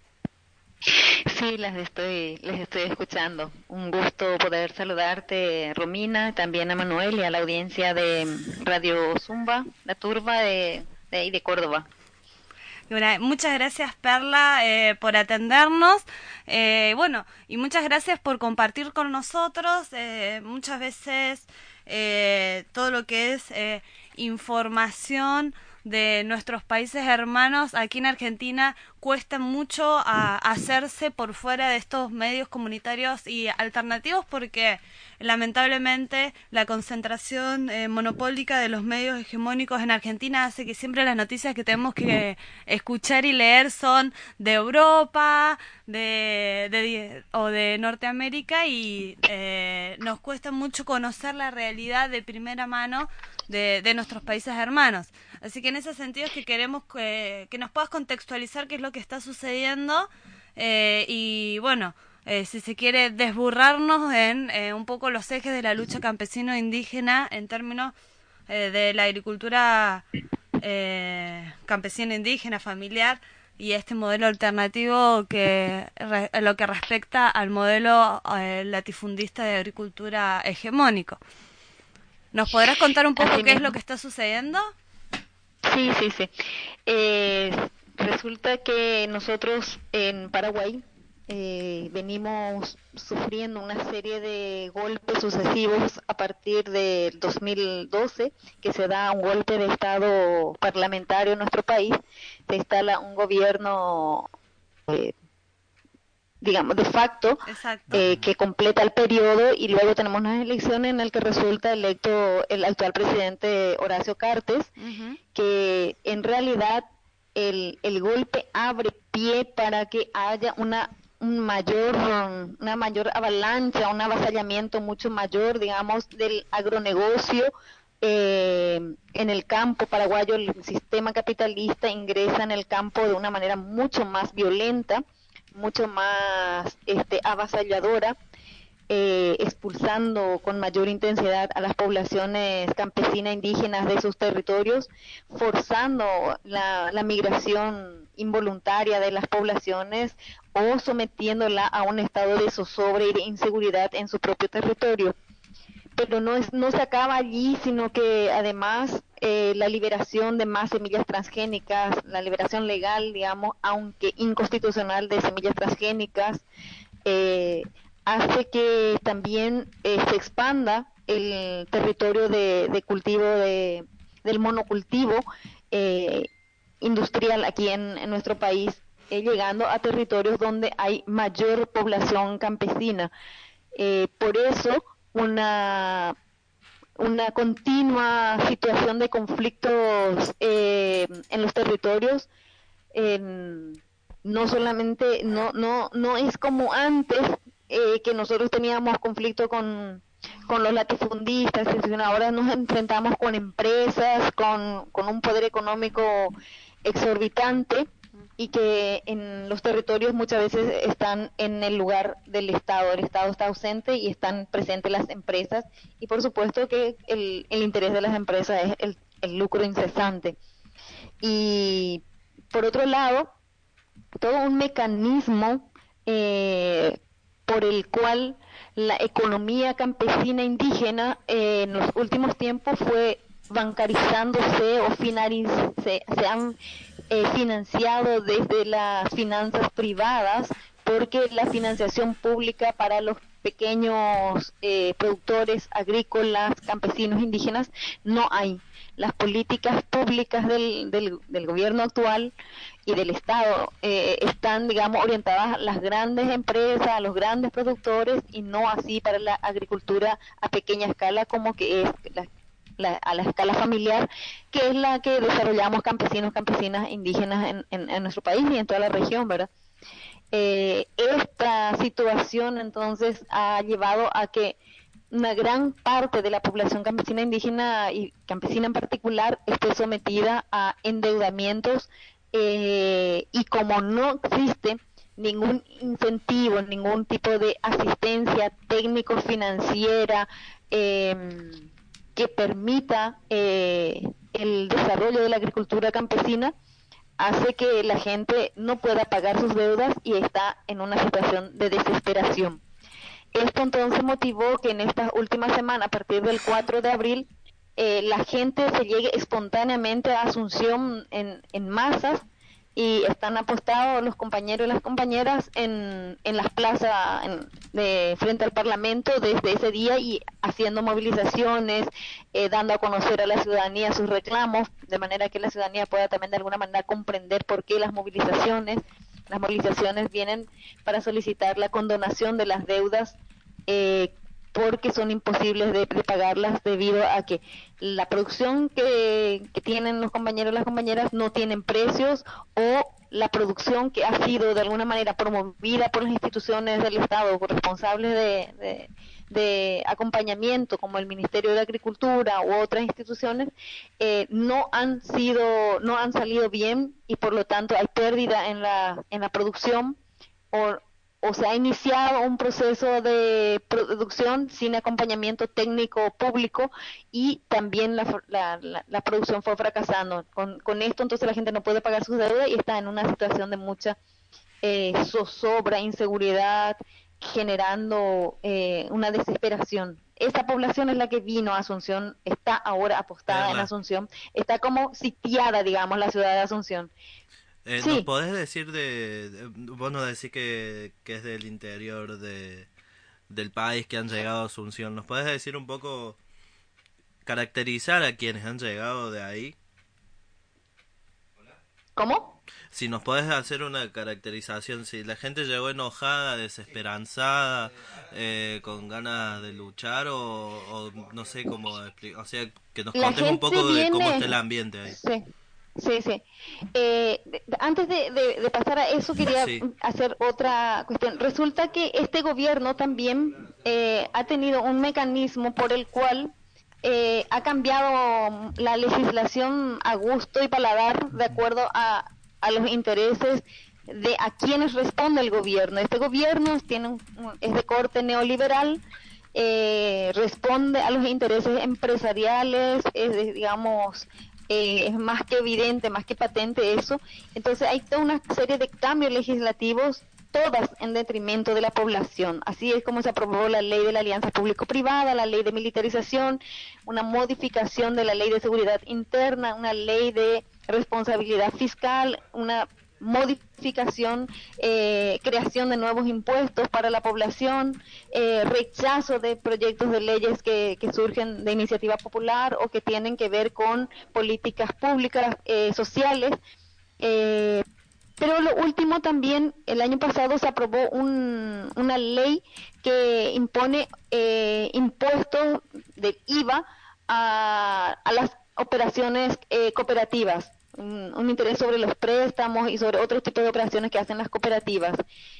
D: Sí, las estoy, les estoy escuchando. Un gusto poder saludarte, Romina, también a Manuel y a la audiencia de Radio Zumba, la turba de, de ahí de Córdoba.
B: Bueno, muchas gracias, Perla, eh, por atendernos. Eh, bueno, y muchas gracias por compartir con nosotros. Eh, muchas veces eh, todo lo que es eh, información de nuestros países hermanos aquí en Argentina cuesta mucho a hacerse por fuera de estos medios comunitarios y alternativos, porque lamentablemente la concentración eh, monopólica de los medios hegemónicos en Argentina hace que siempre las noticias que tenemos que escuchar y leer son de Europa, de, de o de Norteamérica, y eh, nos cuesta mucho conocer la realidad de primera mano de, de nuestros países hermanos. Así que en ese sentido es que queremos que, que nos puedas contextualizar qué es lo que está sucediendo eh, y bueno, eh, si se quiere desburrarnos en eh, un poco los ejes de la lucha campesino-indígena en términos eh, de la agricultura eh, campesino-indígena familiar y este modelo alternativo que re, lo que respecta al modelo eh, latifundista de agricultura hegemónico. ¿Nos podrás contar un poco
D: Así
B: qué es
D: mismo.
B: lo que está sucediendo?
D: Sí, sí, sí. Eh, resulta que nosotros en Paraguay eh, venimos sufriendo una serie de golpes sucesivos a partir del dos mil doce, que se da un golpe de Estado parlamentario en nuestro país, se instala un gobierno, eh, digamos, de facto, eh, que completa el periodo, y luego tenemos unas elecciones en las que resulta electo el actual presidente Horacio Cartes,
B: Uh-huh.
D: que en realidad el, el golpe abre pie para que haya una un mayor, una mayor avalancha, un avasallamiento mucho mayor, digamos, del agronegocio eh, en el campo paraguayo. El sistema capitalista ingresa en el campo de una manera mucho más violenta, mucho más este, avasalladora, eh, expulsando con mayor intensidad a las poblaciones campesinas indígenas de sus territorios, forzando la, la migración involuntaria de las poblaciones o sometiéndola a un estado de zozobra y de inseguridad en su propio territorio. Pero no, es, no se acaba allí, sino que además eh, la liberación de más semillas transgénicas, la liberación legal, digamos, aunque inconstitucional, de semillas transgénicas, eh, hace que también eh, se expanda el territorio de, de cultivo de, del monocultivo eh, industrial aquí en, en nuestro país, eh, llegando a territorios donde hay mayor población campesina. Eh, por eso una una continua situación de conflictos eh, en los territorios, eh, no solamente no no no es como antes, eh, que nosotros teníamos conflicto con con los latifundistas, ahora nos enfrentamos con empresas, con, con un poder económico exorbitante, y que en los territorios muchas veces están en el lugar del Estado. El Estado está ausente y están presentes las empresas, y por supuesto que el, el interés de las empresas es el, el lucro incesante. Y por otro lado, todo un mecanismo eh, por el cual la economía campesina indígena eh, en los últimos tiempos fue bancarizándose o finaliz- se, se han eh, financiado desde las finanzas privadas, porque la financiación pública para los pequeños eh, productores agrícolas, campesinos, indígenas, no hay. Las políticas públicas del, del, del gobierno actual y del Estado eh, están, digamos, orientadas a las grandes empresas, a los grandes productores, y no así para la agricultura a pequeña escala, como que es la, la, a la escala familiar, que es la que desarrollamos campesinos, campesinas, indígenas en, en, en nuestro país y en toda la región, ¿verdad? Eh, esta situación entonces ha llevado a que una gran parte de la población campesina, indígena y campesina en particular esté sometida a endeudamientos, eh, y como no existe ningún incentivo, ningún tipo de asistencia técnico-financiera eh, que permita eh, el desarrollo de la agricultura campesina, hace que la gente no pueda pagar sus deudas y está en una situación de desesperación. Esto entonces motivó que en estas últimas semanas, a partir del cuatro de abril, eh, la gente se llegue espontáneamente a Asunción en, en masas, y están apostados los compañeros y las compañeras en, en las plazas en, de frente al Parlamento desde ese día, y haciendo movilizaciones, eh, dando a conocer a la ciudadanía sus reclamos, de manera que la ciudadanía pueda también de alguna manera comprender por qué las movilizaciones. Las movilizaciones vienen para solicitar la condonación de las deudas, eh, porque son imposibles de, de pagarlas debido a que la producción que, que tienen los compañeros y las compañeras no tienen precios, o la producción que ha sido de alguna manera promovida por las instituciones del Estado, por responsables de, de, de acompañamiento como el Ministerio de Agricultura u otras instituciones, eh, no han sido, no han salido bien, y por lo tanto hay pérdida en la, en la producción, o o se ha iniciado un proceso de producción sin acompañamiento técnico público, y también la, la, la, la producción fue fracasando. Con, con esto entonces la gente no puede pagar sus deudas y está en una situación de mucha eh, zozobra, inseguridad, generando eh, una desesperación. Esa población es la que vino a Asunción, está ahora apostada en Asunción, está como sitiada, digamos, la ciudad de Asunción.
A: Eh,
D: Sí.
A: ¿Nos podés decir de, de- vos nos decís que, que es del interior de, del país que han llegado a Asunción? ¿Nos podés decir un poco, caracterizar a quienes han llegado de ahí?
D: ¿Cómo?
A: Si nos podés hacer una caracterización, si la gente llegó enojada, desesperanzada, eh, con ganas de luchar, o, o no sé cómo explicar, o sea, que nos
D: La
A: contes un
D: gente
A: poco de cómo
D: viene-
A: está el ambiente ahí.
D: Sí. Sí, sí. Eh, de, antes de, de, de pasar a eso, quería
A: sí.
D: hacer otra cuestión. Resulta que este gobierno también eh, ha tenido un mecanismo por el cual eh, ha cambiado la legislación a gusto y paladar de acuerdo a, a los intereses de a quienes responde el gobierno. Este gobierno tiene un, es de corte neoliberal, eh, responde a los intereses empresariales, es, digamos... Eh, es más que evidente, más que patente eso. Entonces hay toda una serie de cambios legislativos, todas en detrimento de la población. Así es como se aprobó la ley de la alianza público-privada, la ley de militarización, una modificación de la ley de seguridad interna, una ley de responsabilidad fiscal, una modificación, eh, creación de nuevos impuestos para la población, eh, rechazo de proyectos de leyes que, que surgen de iniciativa popular o que tienen que ver con políticas públicas, eh, sociales. Eh, pero lo último también, el año pasado se aprobó un, una ley que impone eh, impuestos del I V A a, a las operaciones eh, cooperativas. Un, un interés sobre los préstamos y sobre otros tipos de operaciones que hacen las cooperativas.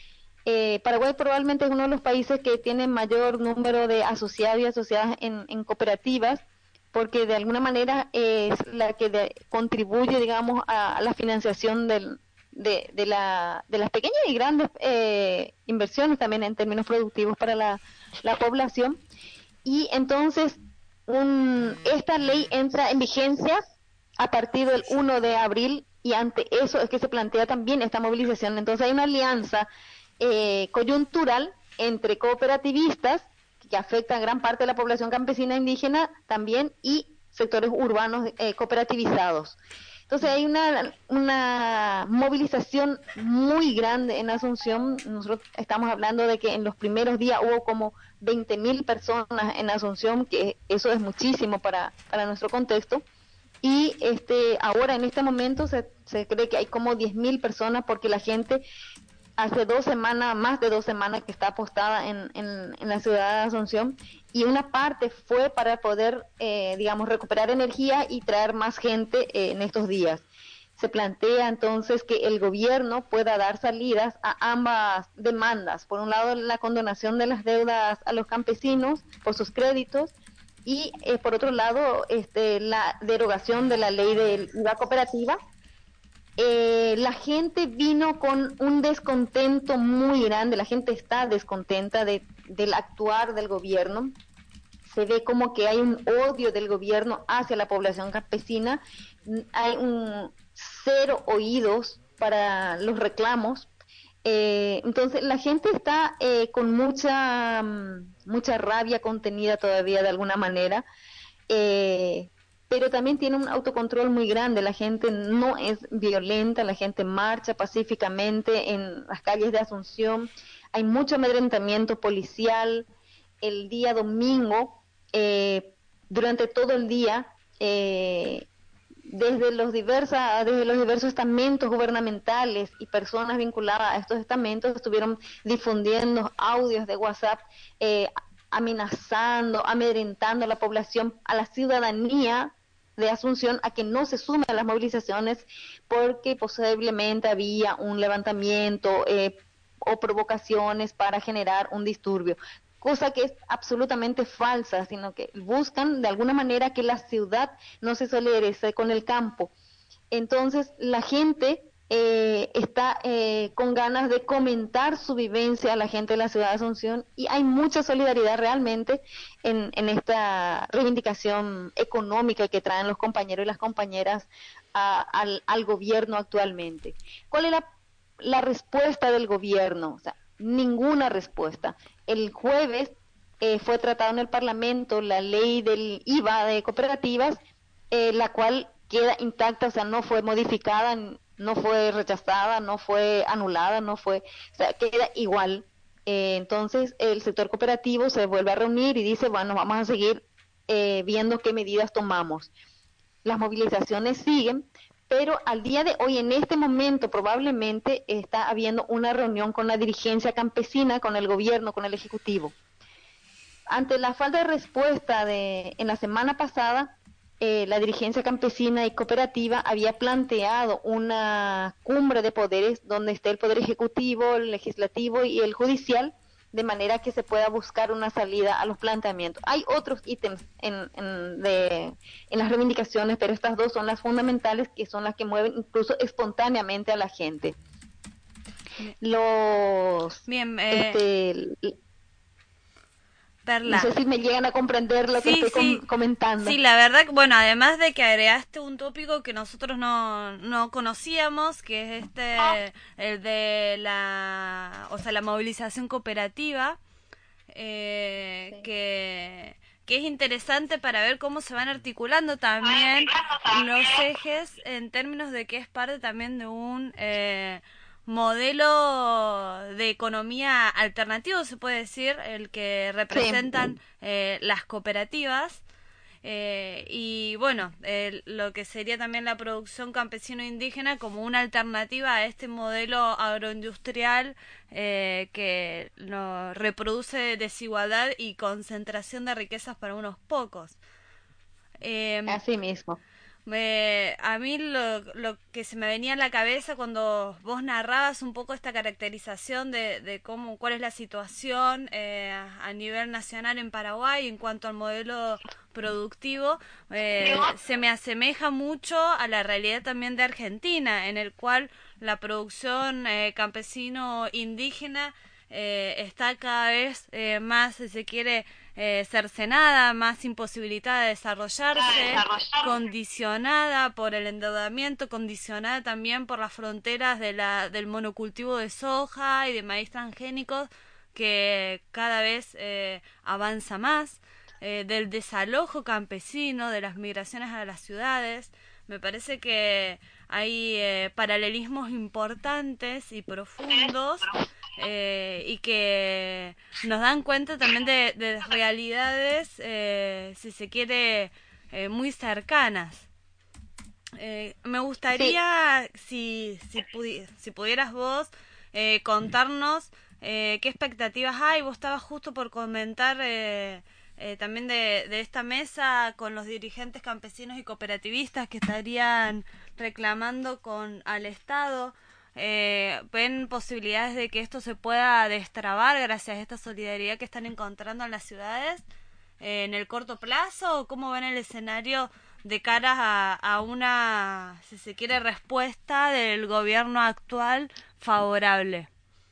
D: Eh, Paraguay probablemente es uno de los países que tiene mayor número de asociados y asociadas en, en cooperativas, porque de alguna manera es la que de, contribuye, digamos, a, a la financiación del, de, de, la, de las pequeñas y grandes eh, inversiones también en términos productivos para la, la población. Y entonces un, esta ley entra en vigencia a partir del primero de abril, y ante eso es que se plantea también esta movilización. Entonces hay una alianza eh, coyuntural entre cooperativistas, que afecta a gran parte de la población campesina indígena también, y sectores urbanos eh, cooperativizados. Entonces hay una, una movilización muy grande en Asunción. Nosotros estamos hablando de que en los primeros días hubo como veinte mil personas en Asunción, que eso es muchísimo para, para nuestro contexto. Y este ahora en este momento se, se cree que hay como diez mil personas, porque la gente hace dos semanas, más de dos semanas que está apostada en, en, en la ciudad de Asunción, y una parte fue para poder, eh, digamos, recuperar energía y traer más gente eh, en estos días. Se plantea entonces que el gobierno pueda dar salidas a ambas demandas. Por un lado, la condonación de las deudas a los campesinos por sus créditos, y eh, por otro lado, este, la derogación de la ley de I V A cooperativa. Eh, la gente vino con un descontento muy grande, la gente está descontenta de, del actuar del gobierno. Se ve como que hay un odio del gobierno hacia la población campesina, hay un cero oídos para los reclamos. Eh, entonces la gente está eh, con mucha mucha rabia contenida todavía de alguna manera, eh, pero también tiene un autocontrol muy grande. La gente no es violenta, la gente marcha pacíficamente en las calles de Asunción. Hay mucho amedrentamiento policial. El día domingo, eh, durante todo el día, eh, desde los diversas desde los diversos estamentos gubernamentales y personas vinculadas a estos estamentos estuvieron difundiendo audios de WhatsApp eh, amenazando, amedrentando a la población, a la ciudadanía de Asunción, a que no se sume a las movilizaciones porque posiblemente había un levantamiento eh, o provocaciones para generar un disturbio. Cosa que es absolutamente falsa, sino que buscan de alguna manera que la ciudad no se solidarice con el campo. Entonces la gente eh, está eh, con ganas de comentar su vivencia a la gente de la ciudad de Asunción, y hay mucha solidaridad realmente en, en esta reivindicación económica que traen los compañeros y las compañeras a, al, al gobierno actualmente. ¿Cuál es la, la respuesta del gobierno? O sea, ninguna respuesta. El jueves eh, fue tratado en el Parlamento la ley del I V A de cooperativas, eh, la cual queda intacta, o sea, no fue modificada, no fue rechazada, no fue anulada, no fue, o sea, queda igual. Eh, entonces el sector cooperativo se vuelve a reunir y dice, bueno, vamos a seguir eh, viendo qué medidas tomamos. Las movilizaciones siguen, pero al día de hoy, en este momento, probablemente está habiendo una reunión con la dirigencia campesina, con el gobierno, con el Ejecutivo. Ante la falta de respuesta de, en la semana pasada, eh, la dirigencia campesina y cooperativa había planteado una cumbre de poderes donde esté el poder ejecutivo, el legislativo y el judicial, de manera que se pueda buscar una salida a los planteamientos. Hay otros ítems en, en, de, en las reivindicaciones, pero estas dos son las fundamentales, que son las que mueven incluso espontáneamente a la gente. Los...
B: Bien, eh...
D: este,
B: Perla.
D: No sé si me llegan a comprender lo
B: sí,
D: que estoy
B: sí.
D: com comentando.
B: Sí, la verdad, bueno, además de que agregaste un tópico que nosotros no, no conocíamos, que es este, el de la, o sea, la movilización cooperativa, eh, sí. que, que es interesante para ver cómo se van articulando también los ejes en términos de que es parte también de un... Eh, modelo de economía alternativo, se puede decir, el que representan sí. eh, las cooperativas, eh, y bueno, eh, lo que sería también la producción campesino-indígena como una alternativa a este modelo agroindustrial eh, que no, reproduce desigualdad y concentración de riquezas para unos pocos. Eh,
D: Así mismo.
B: Me, a mí lo, lo que se me venía a la cabeza cuando vos narrabas un poco esta caracterización de, de cómo, cuál es la situación eh, a nivel nacional en Paraguay en cuanto al modelo productivo, eh, se me asemeja mucho a la realidad también de Argentina, en el cual la producción eh, campesino-indígena eh, está cada vez eh, más, si se quiere, Eh, cercenada, más imposibilitada de desarrollarse, desarrollar. condicionada por el endeudamiento, condicionada también por las fronteras de la, del monocultivo de soja y de maíz transgénicos, que cada vez eh, avanza más, eh, del desalojo campesino, de las migraciones a las ciudades. Me parece que hay eh, paralelismos importantes y profundos eh, y que nos dan cuenta también de, de realidades, eh, si se quiere, eh, muy cercanas. Eh, me gustaría, sí. si, si, pudi si pudieras vos eh, contarnos eh, qué expectativas hay. Vos estabas justo por comentar... Eh, Eh, también de, de esta mesa con los dirigentes campesinos y cooperativistas que estarían reclamando con al Estado. Eh, ¿Ven posibilidades de que esto se pueda destrabar gracias a esta solidaridad que están encontrando en las ciudades eh, en el corto plazo? ¿O cómo ven el escenario de cara a, a una, si se quiere, respuesta del gobierno actual favorable?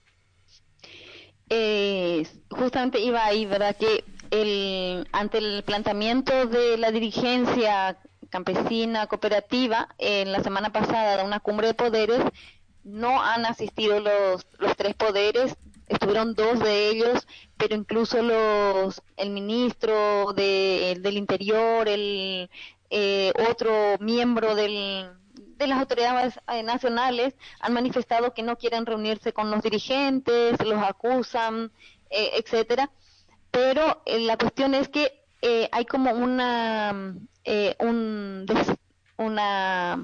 D: Eh, justamente iba ahí, ¿verdad? Que el, ante el planteamiento de la dirigencia campesina cooperativa en la semana pasada de una cumbre de poderes, no han asistido los, los tres poderes, estuvieron dos de ellos, pero incluso los el ministro de, el, del Interior, el eh, otro miembro del de las autoridades nacionales han manifestado que no quieren reunirse con los dirigentes, los acusan, eh, etcétera. Pero eh, la cuestión es que eh, hay como una eh, un una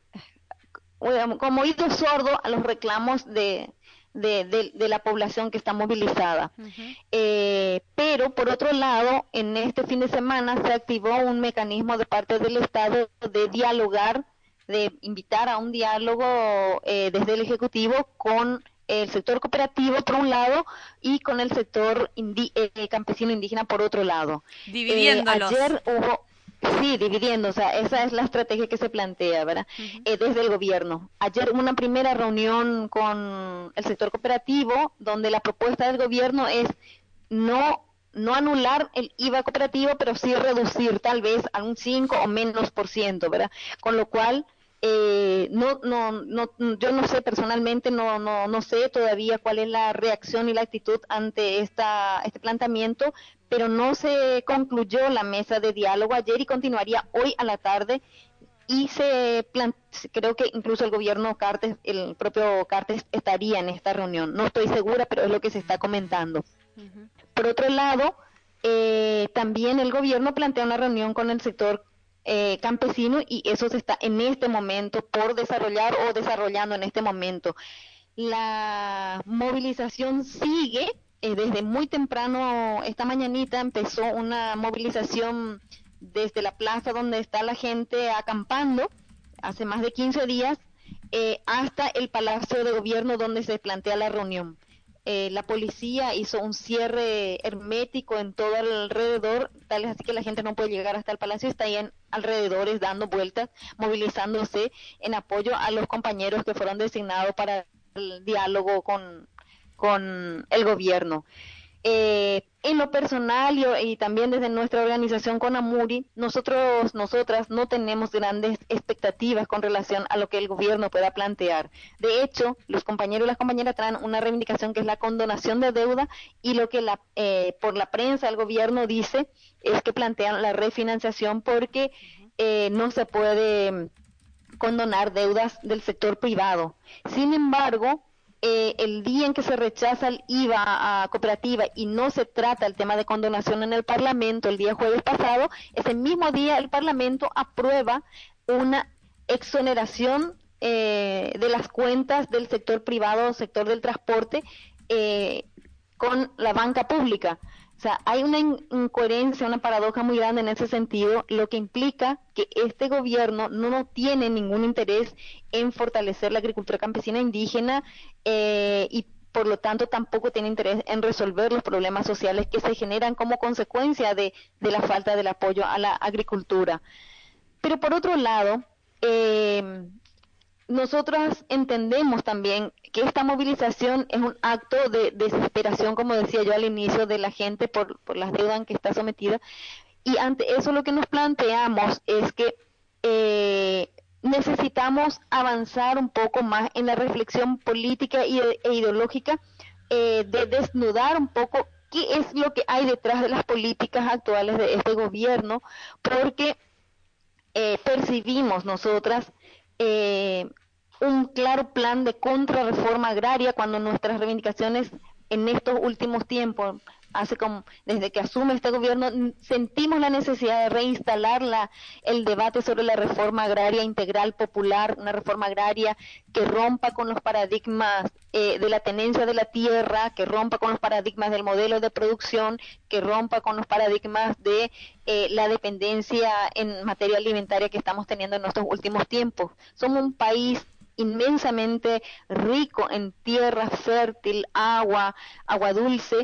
D: como oído sordo a los reclamos de de, de, de la población que está movilizada. Uh-huh. eh, pero por otro lado, en este fin de semana se activó un mecanismo de parte del Estado de dialogar, de invitar a un diálogo eh, desde el Ejecutivo con el sector cooperativo por un lado y con el sector indi eh, campesino indígena por otro lado.
B: Dividiéndolos.
D: Eh, ayer hubo, sí, dividiendo, o sea, esa es la estrategia que se plantea, ¿verdad? Uh-huh. eh, desde el gobierno. Ayer hubo una primera reunión con el sector cooperativo donde la propuesta del gobierno es no no anular el I V A cooperativo, pero sí reducir tal vez a un cinco o menos por ciento, ¿verdad? Con lo cual Eh, no, no, no, yo no sé personalmente, no, no, no sé todavía cuál es la reacción y la actitud ante esta, este planteamiento, pero no se concluyó la mesa de diálogo ayer y continuaría hoy a la tarde y se plan creo que incluso el gobierno Cartes, el propio Cartes estaría en esta reunión, no estoy segura, pero es lo que se está comentando. Uh-huh. Por otro lado, eh, también el gobierno plantea una reunión con el sector Eh, campesino y eso se está en este momento por desarrollar o desarrollando en este momento. La movilización sigue, eh, desde muy temprano, esta mañanita empezó una movilización desde la plaza donde está la gente acampando, hace más de quince días, eh, hasta el Palacio de Gobierno donde se plantea la reunión. Eh, la policía hizo un cierre hermético en todo alrededor, tal es así que la gente no puede llegar hasta el palacio, está ahí en alrededores dando vueltas, movilizándose en apoyo a los compañeros que fueron designados para el diálogo con, con el gobierno. Eh, en lo personal y, y también desde nuestra organización CONAMURI, nosotros, nosotras no tenemos grandes expectativas con relación a lo que el gobierno pueda plantear. De hecho, los compañeros y las compañeras traen una reivindicación que es la condonación de deuda, y lo que la, eh, por la prensa el gobierno dice es que plantean la refinanciación porque eh, no se puede condonar deudas del sector privado. Sin embargo, Eh, el día en que se rechaza el I V A a cooperativa y no se trata el tema de condonación en el Parlamento, el día jueves pasado, ese mismo día el Parlamento aprueba una exoneración eh, de las cuentas del sector privado, sector del transporte, eh, con la banca pública. O sea, hay una in- incoherencia, una paradoja muy grande en ese sentido, lo que implica que este gobierno no, no tiene ningún interés en fortalecer la agricultura campesina indígena eh, y por lo tanto tampoco tiene interés en resolver los problemas sociales que se generan como consecuencia de, de la falta del apoyo a la agricultura. Pero por otro lado, eh, nosotros entendemos también que esta movilización es un acto de desesperación, como decía yo al inicio, de la gente por, por las deudas en que está sometida, y ante eso lo que nos planteamos es que eh, necesitamos avanzar un poco más en la reflexión política y, e ideológica, eh, de desnudar un poco qué es lo que hay detrás de las políticas actuales de este gobierno, porque eh, percibimos nosotras Eh, un claro plan de contrarreforma agraria cuando nuestras reivindicaciones en estos últimos tiempos, hace como desde que asume este gobierno, sentimos la necesidad de reinstalar la, el debate sobre la reforma agraria integral popular, una reforma agraria que rompa con los paradigmas eh, de la tenencia de la tierra, que rompa con los paradigmas del modelo de producción, que rompa con los paradigmas de eh, la dependencia en materia alimentaria que estamos teniendo en nuestros últimos tiempos. Somos un país inmensamente rico en tierra fértil, agua, agua dulce,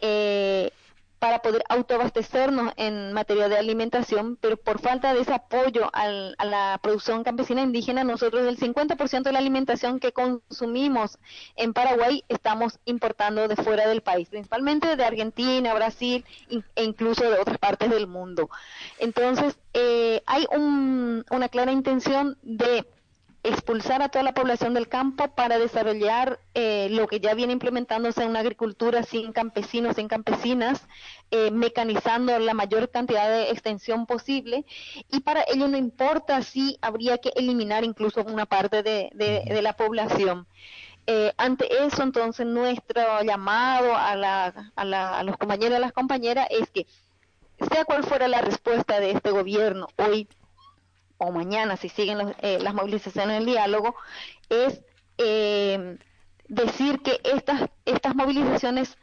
D: eh, para poder autoabastecernos en materia de alimentación, pero por falta de ese apoyo al, a la producción campesina indígena, nosotros el cincuenta por ciento de la alimentación que consumimos en Paraguay estamos importando de fuera del país, principalmente de Argentina, Brasil e incluso de otras partes del mundo. Entonces, eh, hay un, una clara intención de expulsar a toda la población del campo para desarrollar eh, lo que ya viene implementándose en una agricultura sin campesinos, sin campesinas, eh, mecanizando la mayor cantidad de extensión posible, y para ello no importa si habría que eliminar incluso una parte de, de, de la población. Eh, ante eso, entonces, nuestro llamado a, la, a, la, a los compañeros y a las compañeras es que, sea cual fuera la respuesta de este gobierno hoy o mañana, si siguen los, eh, las movilizaciones del diálogo, es eh, decir que estas, estas movilizaciones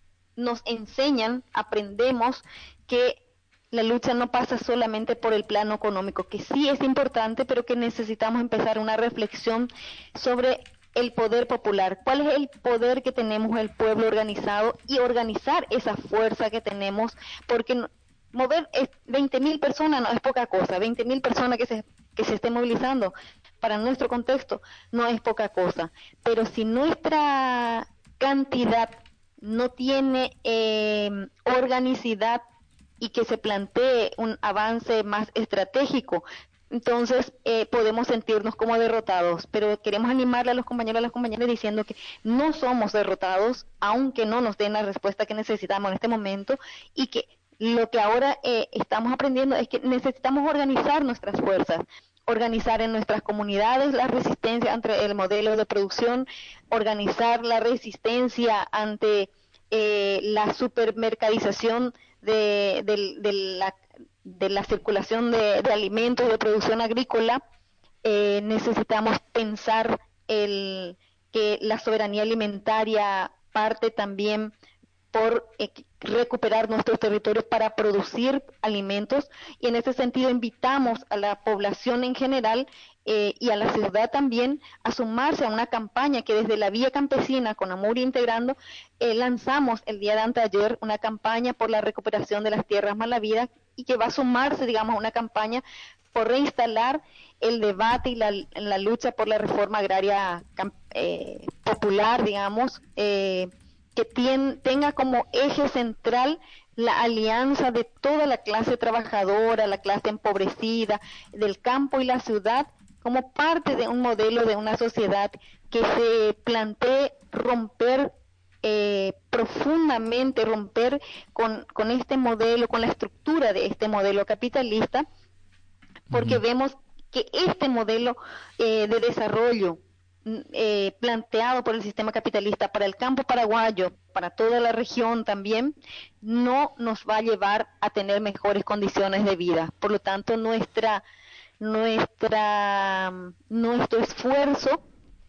D: nos enseñan, aprendemos que la lucha no pasa solamente por el plano económico, que sí es importante, pero que necesitamos empezar una reflexión sobre el poder popular, cuál es el poder que tenemos el pueblo organizado y organizar esa fuerza que tenemos, porque no, mover veinte mil personas no es poca cosa, veinte mil personas que se, que se estén movilizando para nuestro contexto no es poca cosa, pero si nuestra cantidad no tiene eh, organicidad y que se plantee un avance más estratégico, entonces eh, podemos sentirnos como derrotados, pero queremos animarle a los compañeros y a las compañeras diciendo que no somos derrotados, aunque no nos den la respuesta que necesitamos en este momento, y que lo que ahora eh, estamos aprendiendo es que necesitamos organizar nuestras fuerzas, organizar en nuestras comunidades la resistencia ante el modelo de producción, organizar la resistencia ante eh, la supermercadización de, de, de, la, de la circulación de, de alimentos, de producción agrícola. Eh, necesitamos pensar el, que la soberanía alimentaria parte también por eh, recuperar nuestros territorios para producir alimentos, y en ese sentido invitamos a la población en general eh, y a la ciudad también a sumarse a una campaña que desde la Vía Campesina con Amur Integrando eh, lanzamos el día de anteayer, una campaña por la recuperación de las tierras malavidas, y que va a sumarse, digamos, a una campaña por reinstalar el debate y la, la lucha por la reforma agraria eh, popular, digamos, eh, que tien, tenga como eje central la alianza de toda la clase trabajadora, la clase empobrecida, del campo y la ciudad, como parte de un modelo de una sociedad que se plantee romper eh, profundamente, romper con, con este modelo, con la estructura de este modelo capitalista, porque uh-huh. vemos que este modelo eh, de desarrollo Eh, planteado por el sistema capitalista para el campo paraguayo, para toda la región también, no nos va a llevar a tener mejores condiciones de vida. Por lo tanto, nuestra, nuestra, nuestro esfuerzo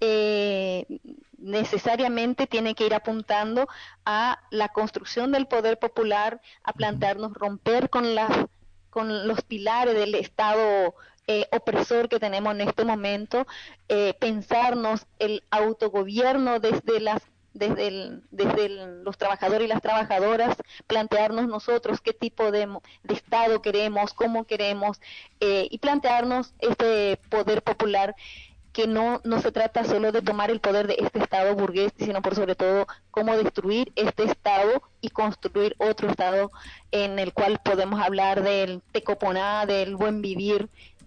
D: eh, necesariamente tiene que ir apuntando a la construcción del poder popular, a plantearnos romper con las, con los pilares del Estado Eh, opresor que tenemos en este momento, eh, pensarnos el autogobierno desde las desde el, desde el, los trabajadores y las trabajadoras, plantearnos nosotros qué tipo de, de Estado queremos, cómo queremos, eh, y plantearnos este poder popular, que no, no se trata solo de tomar el poder de este Estado burgués, sino por sobre todo cómo destruir este Estado y construir otro Estado en el cual podemos hablar del tecoponá, del buen vivir,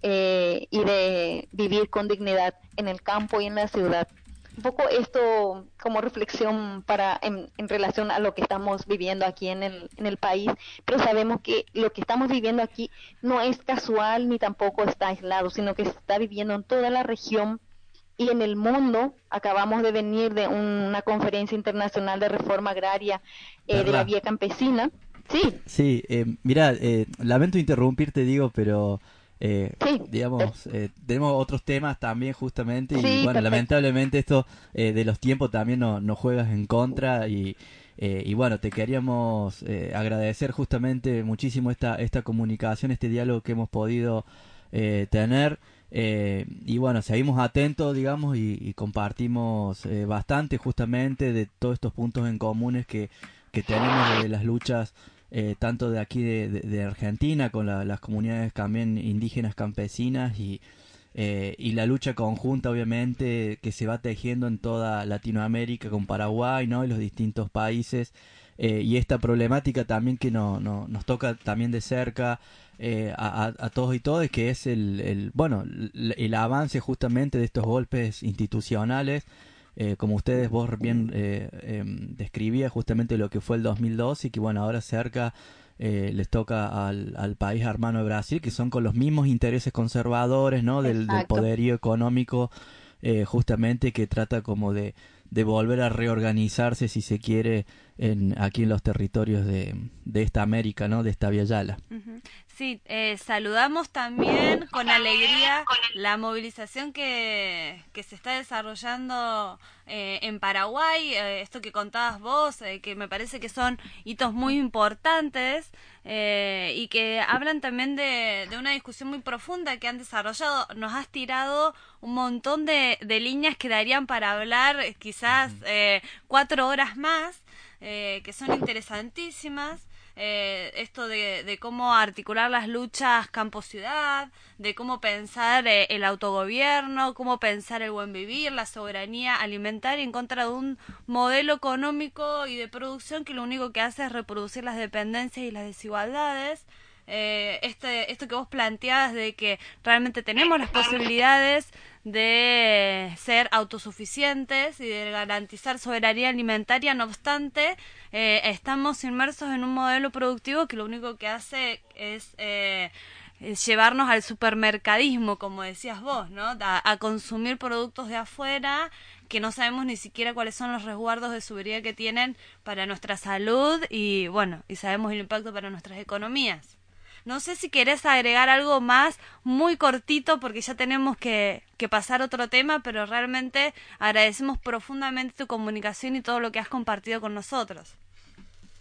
D: Eh, y de vivir con dignidad en el campo y en la ciudad. Un poco esto como reflexión para en, en relación a lo que estamos viviendo aquí en el, en el país, pero sabemos que lo que estamos viviendo aquí no es casual ni tampoco está aislado, sino que se está viviendo en toda la región y en el mundo. Acabamos de venir de una conferencia internacional de reforma agraria eh, de la Vía Campesina. Sí.
C: Sí, eh, mira, eh, lamento interrumpirte, digo, pero... Eh, sí. digamos, eh, tenemos otros temas también justamente y sí, bueno, perfecto. Lamentablemente esto eh, de los tiempos también nos no juegas en contra y, eh, y bueno, te queríamos eh, agradecer justamente muchísimo esta, esta comunicación, este diálogo que hemos podido eh, tener eh, y bueno, seguimos atentos, digamos, y, y compartimos eh, bastante justamente de todos estos puntos en comunes que, que tenemos de las luchas Eh, tanto de aquí de, de, de Argentina con la, las comunidades también indígenas campesinas y, eh, y la lucha conjunta obviamente que se va tejiendo en toda Latinoamérica con Paraguay, ¿no? Y los distintos países eh, y esta problemática también que no, no, nos toca también de cerca eh, a, a todos y todas, que es el, el bueno el, el avance justamente de estos golpes institucionales. Eh, como ustedes vos bien eh, eh, describías justamente lo que fue el dos mil dos y que bueno, ahora cerca eh, les toca al, al país hermano de Brasil, que son con los mismos intereses conservadores, ¿no? Del, del poderío económico eh, justamente, que trata como de, de volver a reorganizarse, si se quiere, en, aquí en los territorios de, de esta América, ¿no? De esta Via Yala.
B: Uh-huh. Sí, eh, saludamos también con alegría la movilización que, que se está desarrollando eh, en Paraguay, eh, esto que contabas vos, eh, que me parece que son hitos muy importantes eh, y que hablan también de, de una discusión muy profunda que han desarrollado. Nos has tirado un montón de, de líneas que darían para hablar quizás eh, cuatro horas más, eh, que son interesantísimas. Eh, esto de, de cómo articular las luchas campo-ciudad, de cómo pensar eh, el autogobierno, cómo pensar el buen vivir, la soberanía alimentaria en contra de un modelo económico y de producción que lo único que hace es reproducir las dependencias y las desigualdades. Eh, este, esto que vos planteabas de que realmente tenemos las posibilidades de ser autosuficientes y de garantizar soberanía alimentaria, no obstante eh, estamos inmersos en un modelo productivo que lo único que hace es eh, llevarnos al supermercadismo, como decías vos, ¿no? A, a consumir productos de afuera que no sabemos ni siquiera cuáles son los resguardos de seguridad que tienen para nuestra salud y bueno, y sabemos el impacto para nuestras economías. No sé si querés agregar algo más, muy cortito, porque ya tenemos que, que pasar a otro tema, pero realmente agradecemos profundamente tu comunicación y todo lo que has compartido con nosotros.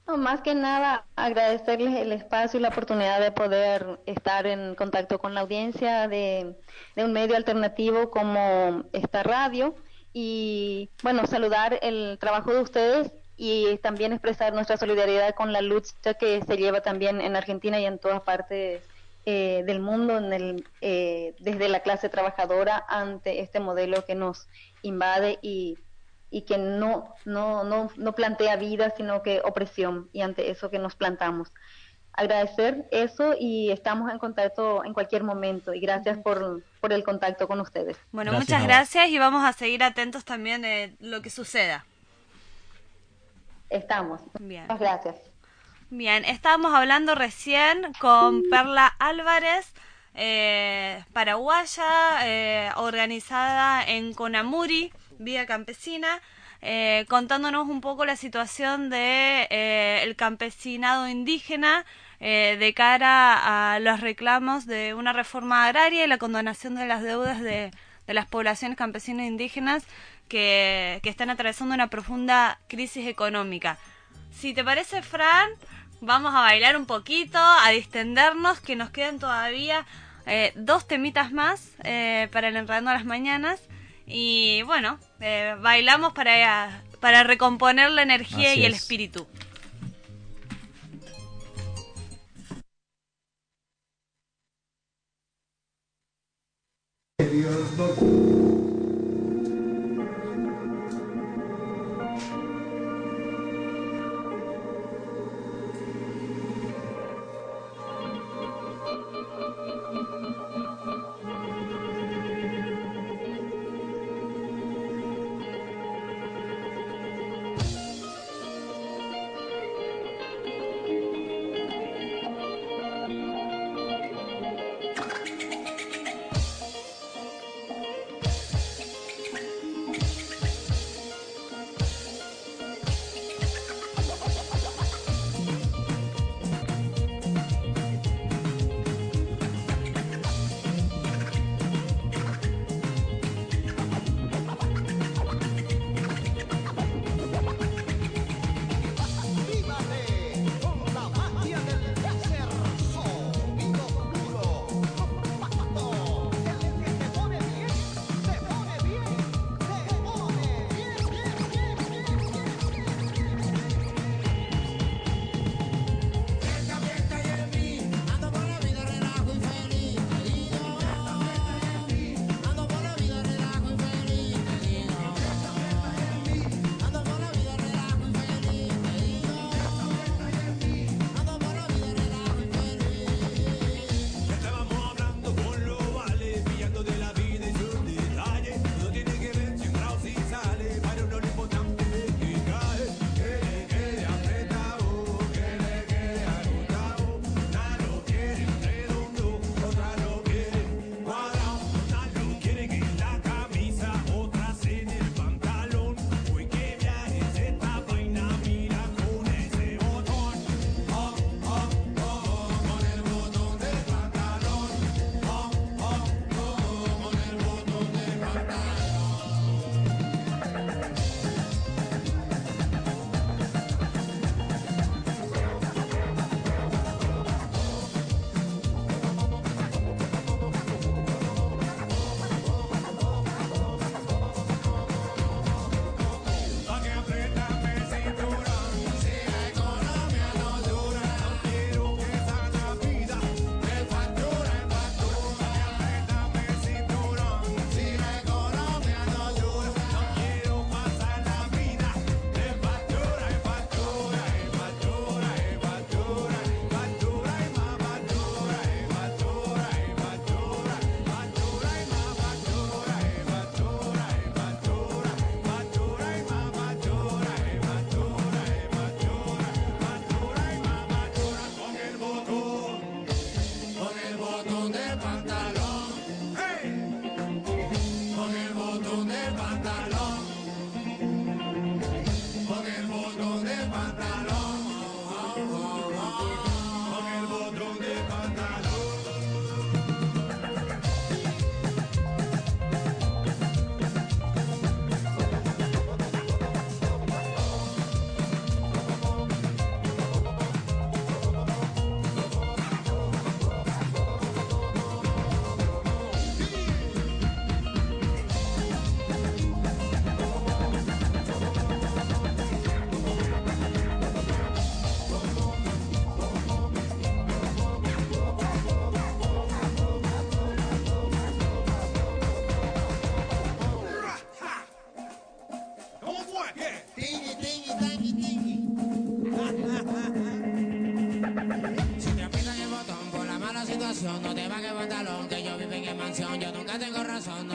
D: No, más que nada agradecerles el espacio y la oportunidad de poder estar en contacto con la audiencia de, de un medio alternativo como esta radio y bueno, saludar el trabajo de ustedes y también expresar nuestra solidaridad con la lucha que se lleva también en Argentina y en todas partes eh, del mundo en el, eh, desde la clase trabajadora ante este modelo que nos invade y y que no, no, no, no plantea vida, sino que opresión, y ante eso que nos plantamos. Agradecer eso y estamos en contacto en cualquier momento, y gracias por, por el contacto con ustedes.
B: Bueno,
C: Gracias,
B: muchas
C: Nora.
B: gracias y vamos a seguir atentos también de lo que suceda.
D: Estamos.
B: Bien.
D: Muchas gracias.
B: Bien, estábamos hablando recién con Perla Álvarez, eh, paraguaya, eh, organizada en Conamuri, Vía Campesina, eh, contándonos un poco la situación de eh, el campesinado indígena eh, de cara a los reclamos de una reforma agraria y la condonación de las deudas de, de las poblaciones campesinas indígenas que, que están atravesando una profunda crisis económica. Si te parece, Fran, vamos a bailar un poquito, a distendernos, que nos quedan todavía eh, dos temitas más eh, para el Enredando a las Mañanas. Y bueno, eh, bailamos para, para recomponer la energía
C: Así
B: y el
C: es.
B: espíritu.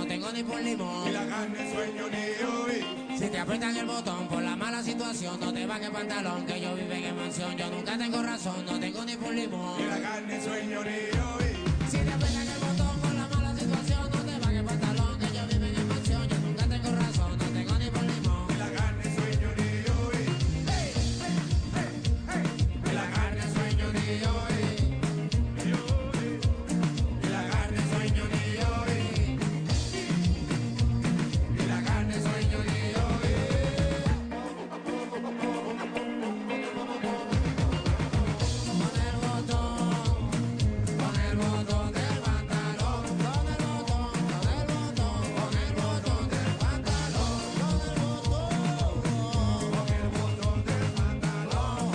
E: tengo ni por limón.
G: Y la carne sueño ni yo vi.
E: Si te aprietan el botón por la mala situación, no te bajes pantalón, que yo vivo en mansión. Yo nunca tengo razón, no tengo ni por limón.
G: Y la carne sueño ni yo vi.
E: Si te aprietan el botón por la mala situación, no te bajes pantalón, que yo vivo en mansión. Yo nunca tengo razón, no tengo ni por limón.
G: Y la carne sueño ni yo vi.
E: Hey, hey, hey, hey. Y la carne sueño ni yo vi.
G: Y la carne sueño ni yo vi. Y la carne sueño ni yo vi.
E: Con el botón, con el botón del pantalón, con el botón, con el botón, con el botón del pantalón, con el botón, con el botón del pantalón,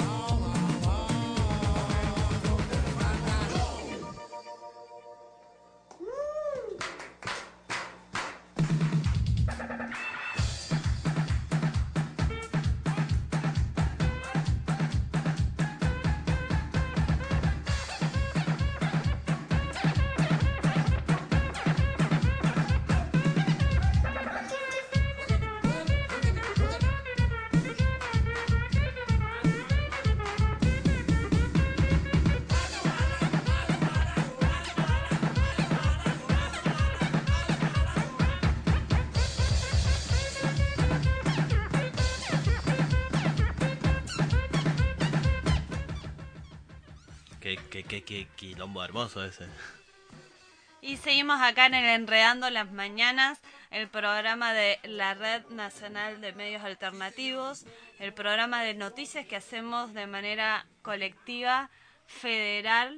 A: Qué, qué, qué, qué quilombo hermoso ese.
B: Y seguimos acá en el Enredando las Mañanas, el programa de la Red Nacional de Medios Alternativos, el programa de noticias que hacemos de manera colectiva, federal,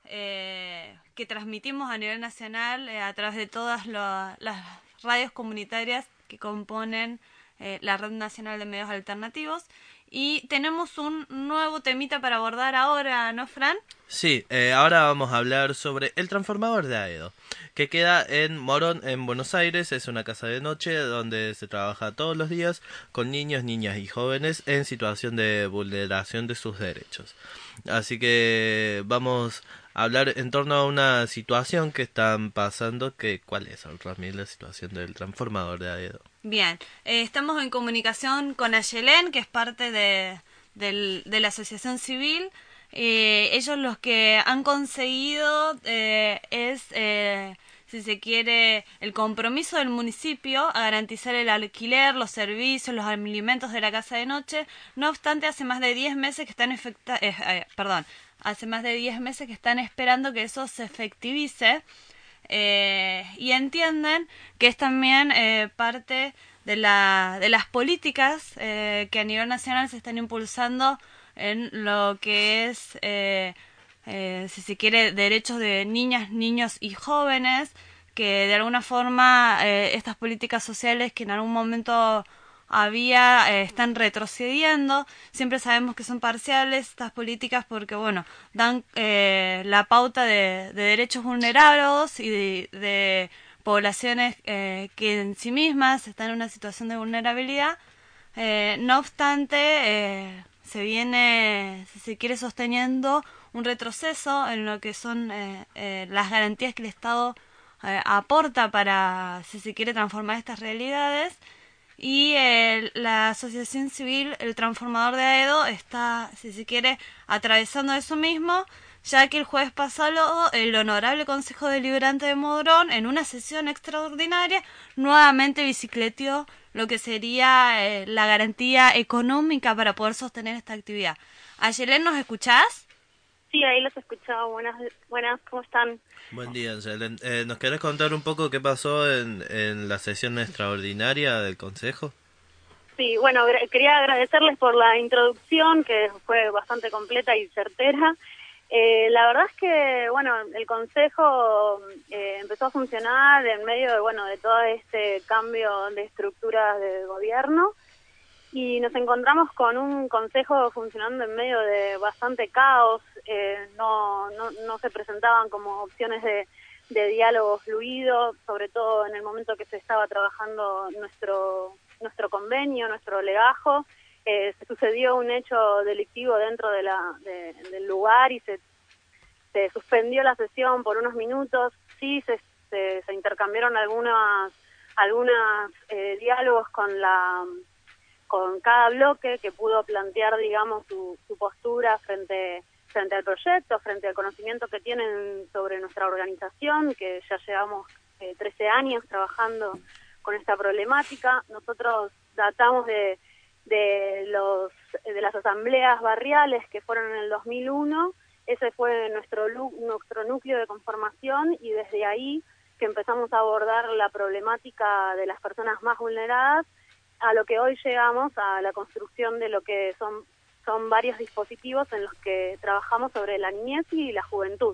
B: eh, que transmitimos a nivel nacional eh, a través de todas lo, las radios comunitarias que componen eh, la Red Nacional de Medios Alternativos. Y tenemos un nuevo temita para abordar ahora, ¿no, Fran?
A: Sí, eh, ahora vamos a hablar sobre el transformador de Aedo, que queda en Morón, en Buenos Aires. Es una casa de noche donde se trabaja todos los días con niños, niñas y jóvenes en situación de vulneración de sus derechos. Así que vamos a hablar en torno a una situación que están pasando. Que, ¿cuál es, Ramil, la situación del transformador de Aedo?
B: Bien, eh, estamos en comunicación con Ayelén, que es parte de, del, de la asociación civil. Eh, ellos los que han conseguido eh, es, eh, si se quiere, el compromiso del municipio a garantizar el alquiler, los servicios, los alimentos de la casa de noche. No obstante, hace más de diez meses que están efecta eh, eh, perdón, hace más de diez meses que están esperando que eso se efectivice. Eh, y entienden que es también eh, parte de, la, de las políticas eh, que a nivel nacional se están impulsando en lo que es, eh, eh, si se quiere, derechos de niñas, niños y jóvenes, que de alguna forma eh, estas políticas sociales que en algún momento había, eh, están retrocediendo. Siempre sabemos que son parciales estas políticas porque, bueno, dan eh, la pauta de, de derechos vulnerables y de, de poblaciones eh, que en sí mismas están en una situación de vulnerabilidad. Eh, no obstante, eh, se viene, si se quiere, sosteniendo un retroceso en lo que son eh, eh, las garantías que el Estado eh, aporta para, si se quiere, transformar estas realidades. Y eh, la asociación civil, el transformador de Aedo, está, si se quiere, atravesando eso mismo, ya que el jueves pasado el Honorable Consejo Deliberante de Morón, en una sesión extraordinaria, nuevamente bicicleteó lo que sería eh, la garantía económica para poder sostener esta actividad. Ayelén, ¿nos escuchás?
W: Sí, ahí los he escuchado. Buenas, buenas, ¿cómo están?
A: Buen día, Ayelén. Eh, ¿Nos querés contar un poco qué pasó en, en la sesión extraordinaria del Consejo?
W: Sí, bueno, quería agradecerles por la introducción, que fue bastante completa y certera. Eh, la verdad es que, bueno, el Consejo eh, empezó a funcionar en medio de, bueno, de todo este cambio de estructuras de gobierno. Y nos encontramos con un consejo funcionando en medio de bastante caos, eh, no, no, no se presentaban como opciones de, de diálogo fluido, sobre todo en el momento que se estaba trabajando nuestro, nuestro convenio, nuestro legajo. Eh, se sucedió un hecho delictivo dentro de la, de, del lugar y se, se suspendió la sesión por unos minutos. Sí, se, se, se intercambiaron algunas, algunas eh, diálogos con la con cada bloque que pudo plantear, digamos, su, su postura frente frente al proyecto, frente al conocimiento que tienen sobre nuestra organización, que ya llevamos eh, trece años trabajando con esta problemática. Nosotros tratamos de, de, los, de las asambleas barriales que fueron en el dos mil uno, ese fue nuestro, nuestro núcleo de conformación, y desde ahí que empezamos a abordar la problemática de las personas más vulneradas, a lo que hoy llegamos a la construcción de lo que son son varios dispositivos en los que trabajamos sobre la niñez y la juventud.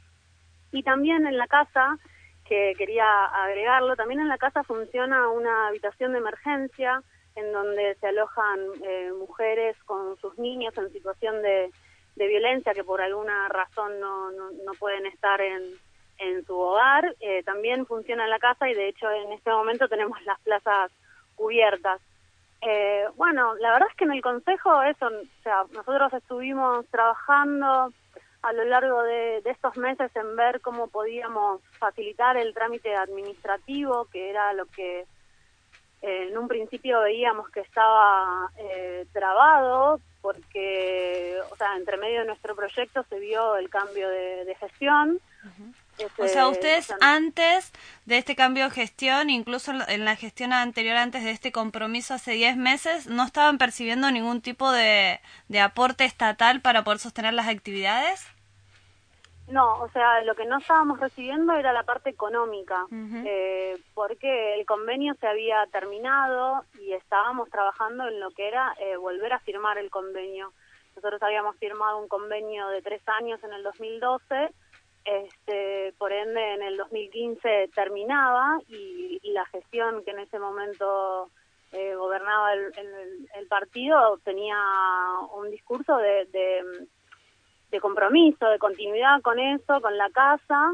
W: Y también en la casa, que quería agregarlo, también en la casa funciona una habitación de emergencia en donde se alojan eh, mujeres con sus niños en situación de, de violencia que por alguna razón no, no, no pueden estar en, en su hogar. Eh, también funciona en la casa, y de hecho en este momento tenemos las plazas cubiertas. Eh, bueno, la verdad es que en el Consejo eso, o sea, nosotros estuvimos trabajando a lo largo de, de estos meses en ver cómo podíamos facilitar el trámite administrativo, que era lo que eh, en un principio veíamos que estaba eh, trabado, porque, o sea, entre medio de nuestro proyecto se vio el cambio de, de gestión.
B: Uh-huh.
W: Este,
B: o sea, ustedes
W: o sea,
B: antes de este cambio de gestión, incluso en la gestión anterior, antes de este compromiso hace diez meses, ¿no estaban percibiendo ningún tipo de, de aporte estatal para poder sostener las actividades?
W: No, o sea, lo que no estábamos recibiendo era la parte económica,
B: Uh-huh.
W: eh, porque el convenio se había terminado y estábamos trabajando en lo que era eh, volver a firmar el convenio. Nosotros habíamos firmado un convenio de tres años en el dos mil doce, Este, por ende en el dos mil quince terminaba, y, y la gestión que en ese momento eh, gobernaba el, el, el partido tenía un discurso de, de, de compromiso, de continuidad con eso, con la casa,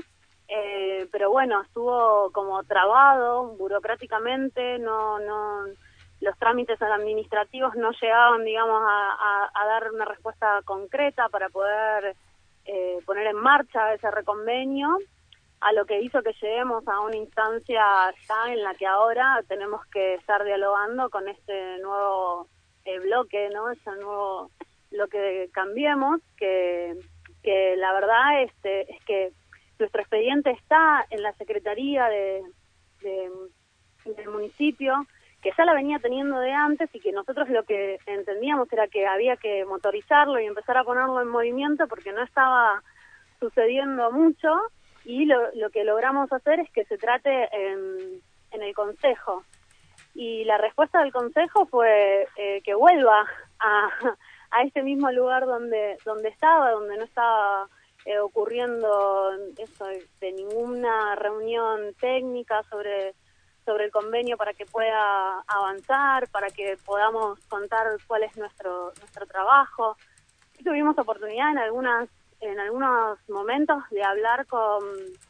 W: eh, pero bueno, estuvo como trabado burocráticamente, no, no, los trámites administrativos no llegaban, digamos, a, a, a dar una respuesta concreta para poder Eh, poner en marcha ese reconvenio, a lo que hizo que lleguemos a una instancia ya en la que ahora tenemos que estar dialogando con este nuevo eh, bloque, ¿no? Ese nuevo bloque de Cambiemos, que, que la verdad este, es que nuestro expediente está en la Secretaría de, de, del municipio, que ya la venía teniendo de antes, y que nosotros lo que entendíamos era que había que motorizarlo y empezar a ponerlo en movimiento porque no estaba sucediendo mucho, y lo, lo que logramos hacer es que se trate en, en el Consejo. Y la respuesta del Consejo fue eh, que vuelva a, a este mismo lugar donde, donde estaba, donde no estaba eh, ocurriendo eso de ninguna reunión técnica sobre sobre el convenio para que pueda avanzar, para que podamos contar cuál es nuestro nuestro trabajo. Y tuvimos oportunidad en algunas en algunos momentos de hablar con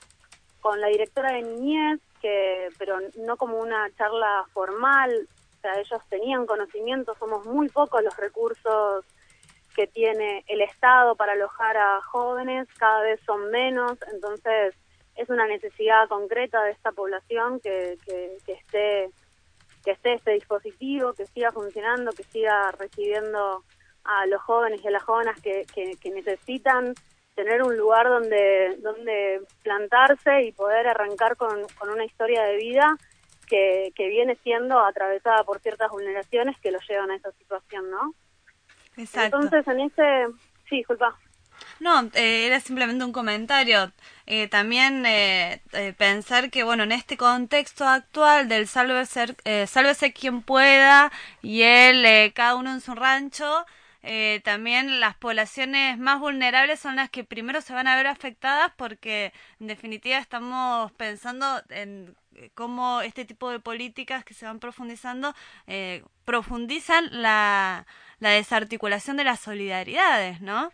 W: con la directora de niñez, que pero no como una charla formal, o sea, ellos tenían conocimiento, somos muy pocos los recursos que tiene el Estado para alojar a jóvenes, cada vez son menos, entonces es una necesidad concreta de esta población que, que, que esté que esté este dispositivo, que siga funcionando, que siga recibiendo a los jóvenes y a las jóvenes que, que, que necesitan tener un lugar donde donde plantarse y poder arrancar con, con una historia de vida que, que viene siendo atravesada por ciertas vulneraciones que lo llevan a esa situación, ¿no?
B: Exacto.
W: Entonces, en ese... Sí, disculpa.
B: No, eh, era simplemente un comentario. Eh, también eh, eh, pensar que, bueno, en este contexto actual del sálvese, eh, sálvese quien pueda y él, eh, cada uno en su rancho, eh, también las poblaciones más vulnerables son las que primero se van a ver afectadas, porque en definitiva estamos pensando en cómo este tipo de políticas que se van profundizando eh, profundizan la, la desarticulación de las solidaridades, ¿no?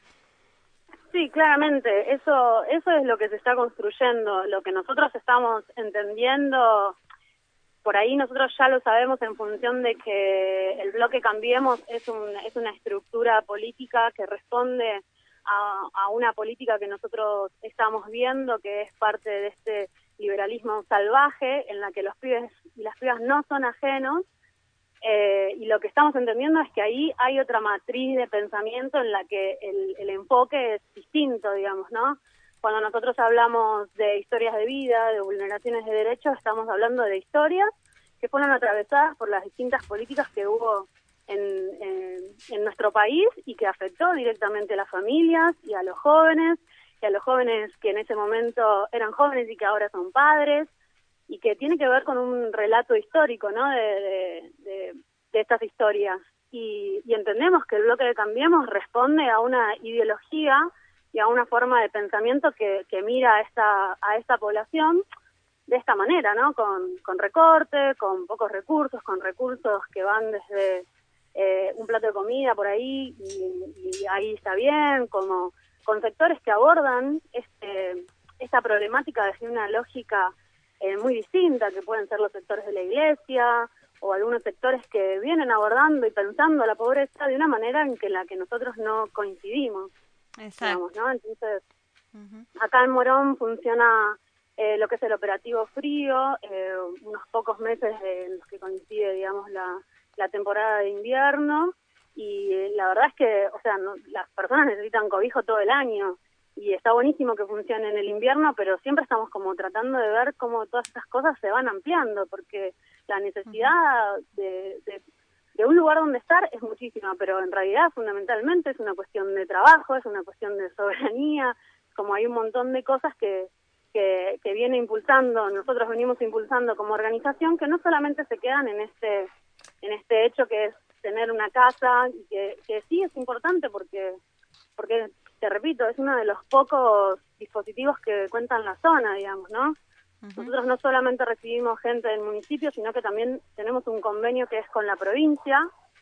W: Sí, claramente, eso eso es lo que se está construyendo, lo que nosotros estamos entendiendo, por ahí nosotros ya lo sabemos en función de que el bloque Cambiemos es, un, es una estructura política que responde a, a una política que nosotros estamos viendo, que es parte de este liberalismo salvaje, en la que los pibes y las pibas no son ajenos, eh, y lo que estamos entendiendo es que ahí hay otra matriz de pensamiento en la que el, el enfoque es distinto, digamos, ¿no? Cuando nosotros hablamos de historias de vida, de vulneraciones de derechos, estamos hablando de historias que fueron atravesadas por las distintas políticas que hubo en, en, en nuestro país y que afectó directamente a las familias y a los jóvenes, y a los jóvenes que en ese momento eran jóvenes y que ahora son padres, y que tiene que ver con un relato histórico, ¿no?, de, de, de, de estas historias. Y, y entendemos que el bloque de Cambiemos responde a una ideología y a una forma de pensamiento que, que mira a esta, a esta población de esta manera, ¿no?, con, con recorte, con pocos recursos, con recursos que van desde eh, un plato de comida por ahí, y, y ahí está bien, como con sectores que abordan este, esta problemática desde una lógica eh, muy distinta, que pueden ser los sectores de la iglesia, o algunos sectores que vienen abordando y pensando la pobreza de una manera en que la que nosotros no coincidimos.
B: Exacto.
W: Digamos, ¿no? Entonces, uh-huh. acá en Morón funciona eh, lo que es el operativo frío, eh, unos pocos meses en los que coincide, digamos, la, la temporada de invierno, y eh, la verdad es que, o sea, no, las personas necesitan cobijo todo el año, y está buenísimo que funcione en el invierno, pero siempre estamos como tratando de ver cómo todas estas cosas se van ampliando, porque la necesidad de, de, de un lugar donde estar es muchísima, pero en realidad fundamentalmente es una cuestión de trabajo, es una cuestión de soberanía, como hay un montón de cosas que, que, que viene impulsando, nosotros venimos impulsando como organización, que no solamente se quedan en este, en este hecho que es tener una casa, y que, que sí es importante porque, porque te repito, es uno de los pocos dispositivos que cuentan la zona, digamos, ¿no? Uh-huh. Nosotros no solamente recibimos gente del municipio, sino que también tenemos un convenio que es con la provincia,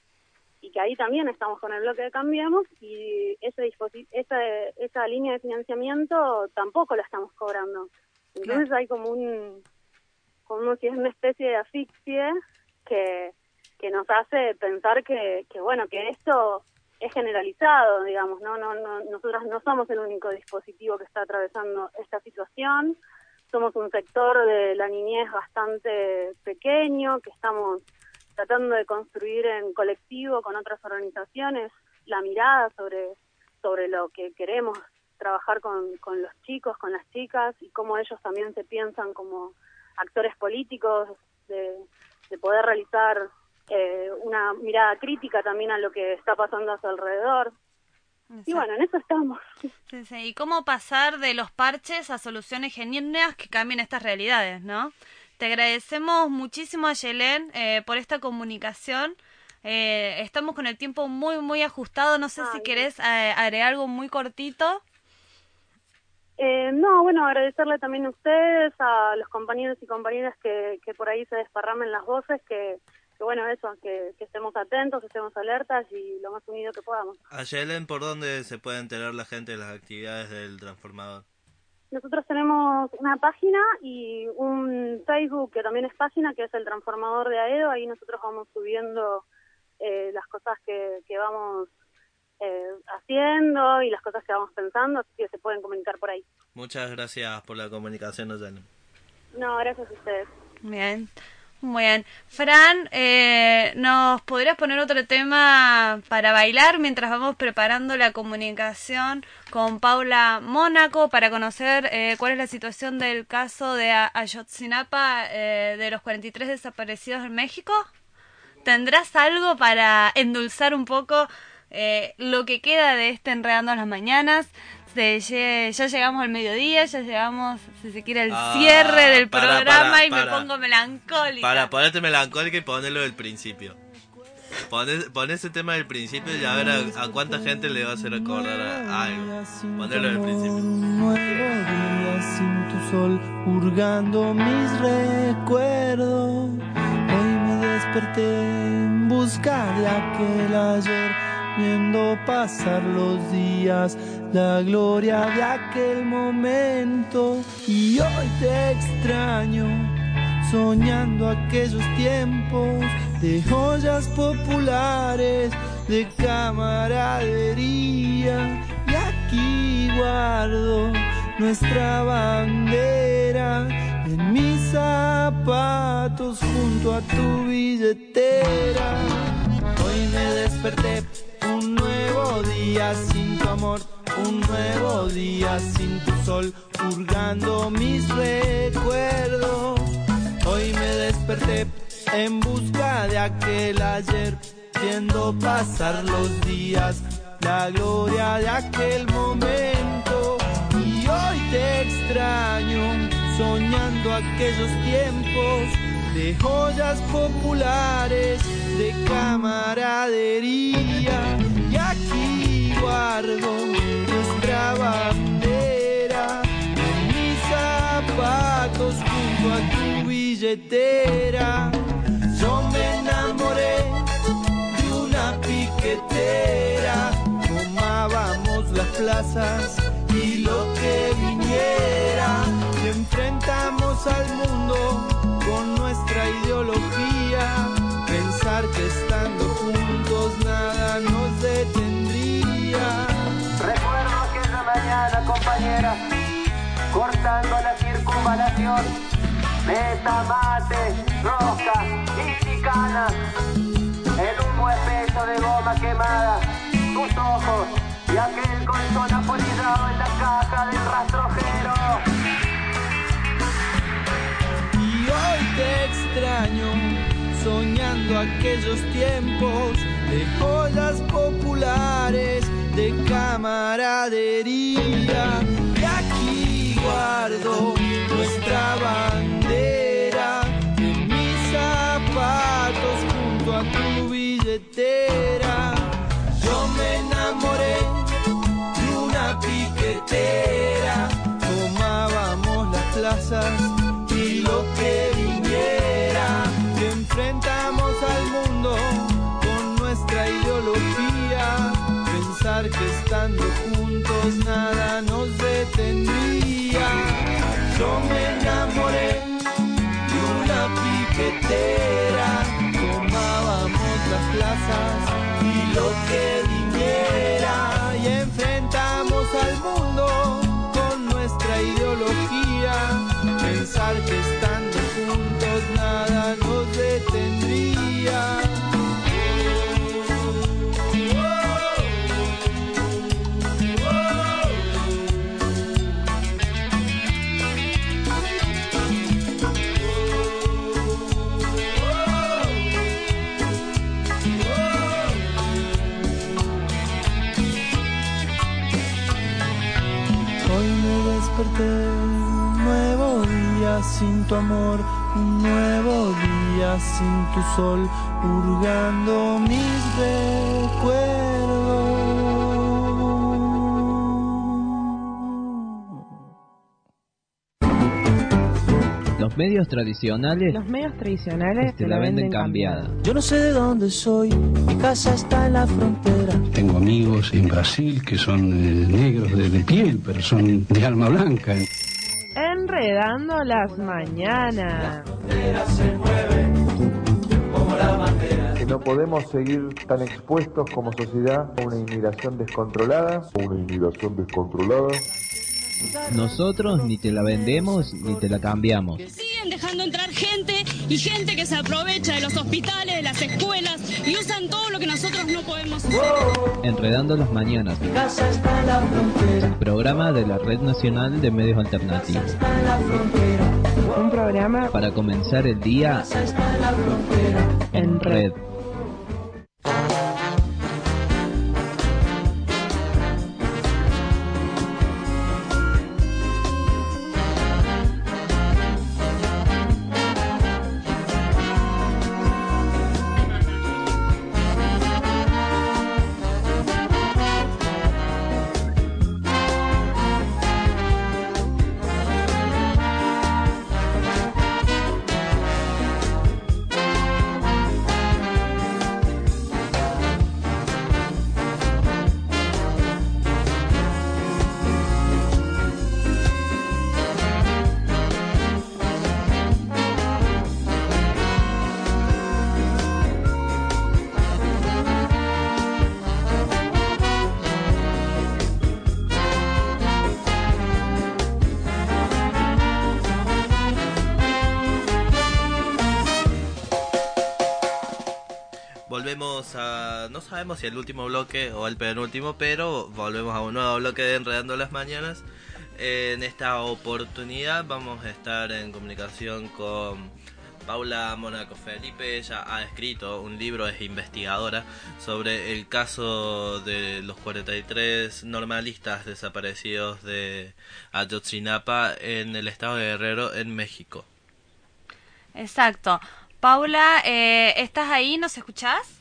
W: y que ahí también estamos con el bloque de Cambiemos, y ese disposi- esa, esa línea de financiamiento tampoco la estamos cobrando. Entonces claro. hay como un, como si es una especie de asfixia que, que nos hace pensar que, que bueno, que esto es generalizado, digamos, no, no, no, nosotros no somos el único dispositivo que está atravesando esta situación. Somos un sector de la niñez bastante pequeño, que estamos tratando de construir en colectivo con otras organizaciones la mirada sobre, sobre lo que queremos trabajar con, con los chicos, con las chicas, y cómo ellos también se piensan como actores políticos, de, de poder realizar eh, una mirada crítica también a lo que está pasando a su alrededor. Exacto. Y bueno, en eso estamos.
B: Sí, sí. Y cómo pasar de los parches a soluciones genuinas que cambien estas realidades, ¿no? Te agradecemos muchísimo a Yelén eh, por esta comunicación. Eh, estamos con el tiempo muy, muy ajustado. No sé Ay, si querés eh, agregar algo muy cortito.
W: Eh, no, bueno, agradecerle también a ustedes, a los compañeros y compañeras que, que por ahí se desparramen las voces, que que bueno, eso, que, que estemos atentos, que estemos alertas y lo más unidos que podamos.
A: A Yelén, ¿por dónde se puede enterar la gente de las actividades del transformador?
W: Nosotros tenemos una página y un Facebook que también es página, que es el Transformador de Aedo. Ahí nosotros vamos subiendo eh, las cosas que, que vamos eh, haciendo y las cosas que vamos pensando, así que se pueden comunicar por ahí.
A: Muchas gracias por la comunicación, Yelén.
W: No, gracias a ustedes.
B: Bien. Muy bien. Fran, eh, ¿nos podrías poner otro tema para bailar mientras vamos preparando la comunicación con Paula Mónaco para conocer eh, cuál es la situación del caso de Ayotzinapa eh, de los cuarenta y tres desaparecidos en México? ¿Tendrás algo para endulzar un poco eh, lo que queda de este Enredando las Mañanas? De, ya llegamos al mediodía, ya llegamos, si se quiere, al ah, cierre del para, programa para, y para, me pongo melancólica.
A: Para ponerte melancólica y ponerlo del principio. Pon, pon ese tema del principio y a ver a, a cuánta gente le va a hacer recordar a algo. Ponerlo del principio.
E: Un nuevo día sin tu sol, hurgando mis recuerdos. Hoy me desperté en busca de aquel ayer, viendo pasar los días, la gloria de aquel momento. Y hoy te extraño, soñando aquellos tiempos de joyas populares, de camaradería. Y aquí guardo nuestra bandera,
H: en mis zapatos junto a tu billetera. Hoy me desperté, un nuevo día sin tu amor, un nuevo día sin tu sol, hurgando mis recuerdos. Hoy me desperté en busca de aquel ayer, viendo pasar los días, la gloria de aquel momento. Y hoy te extraño, soñando aquellos tiempos de joyas populares, de camaradería. Y aquí guardo nuestra bandera en mis zapatos junto a tu billetera. Yo me enamoré de una piquetera, tomábamos las plazas y lo que viniera. Y enfrentamos al mundo con nuestra ideología, pensar que estando juntos nada nos detendría.
I: Recuerdo aquella mañana, compañera, cortando la circunvalación, meta, mate, rosca y chicana, el humo espeso de goma quemada, tus ojos y aquel colchón apolillado en la caja del rastrojero.
H: Y hoy te extraño, soñando aquellos tiempos de joyas populares, de camaradería. Y aquí guardo nuestra bandera en mis zapatos junto a tu billetera. Yo me enamoré de una piquetera, tomábamos las plazas y lo que viniera. Y enfrentamos al mundo con nuestra ideología, pensar que estando juntos nada nos detendría. Yo me enamoré de una piquetera, tomábamos las plazas y lo que viniera. Y enfrentamos al mundo con nuestra ideología, pensar que estando juntos nada nos detendría. Hoy me desperté, un nuevo día sin tu amor, un nuevo día sin tu sol, hurgando mis recuerdos.
F: Los medios tradicionales
J: Los medios tradicionales
F: te la venden cambiada.
H: Yo no sé de dónde soy, mi casa está en la frontera.
X: Tengo amigos en Brasil que son eh, negros de, de piel, pero son de alma blanca.
J: Enredando las mañanas.
Y: Que no podemos seguir tan expuestos como sociedad a una inmigración descontrolada. Una inmigración descontrolada.
F: Nosotros ni te la vendemos ni te la cambiamos.
Z: Siguen dejando entrar gente y gente que se aprovecha de los hospitales, de las escuelas y usan todo lo que nosotros no podemos hacer.
F: Enredando las mañanas. El programa de la Red Nacional de Medios Alternativos.
J: Un programa
F: para comenzar el día en red.
A: volvemos a, no sabemos si el último bloque o el penúltimo, pero volvemos a un nuevo bloque de Enredando las Mañanas. En esta oportunidad vamos a estar en comunicación con Paula Mónaco Felipe. Ella ha escrito un libro, es investigadora, sobre el caso de los cuarenta y tres normalistas desaparecidos de Ayotzinapa en el estado de Guerrero, en México.
B: Exacto. Paula, eh, ¿estás ahí? ¿Nos escuchás?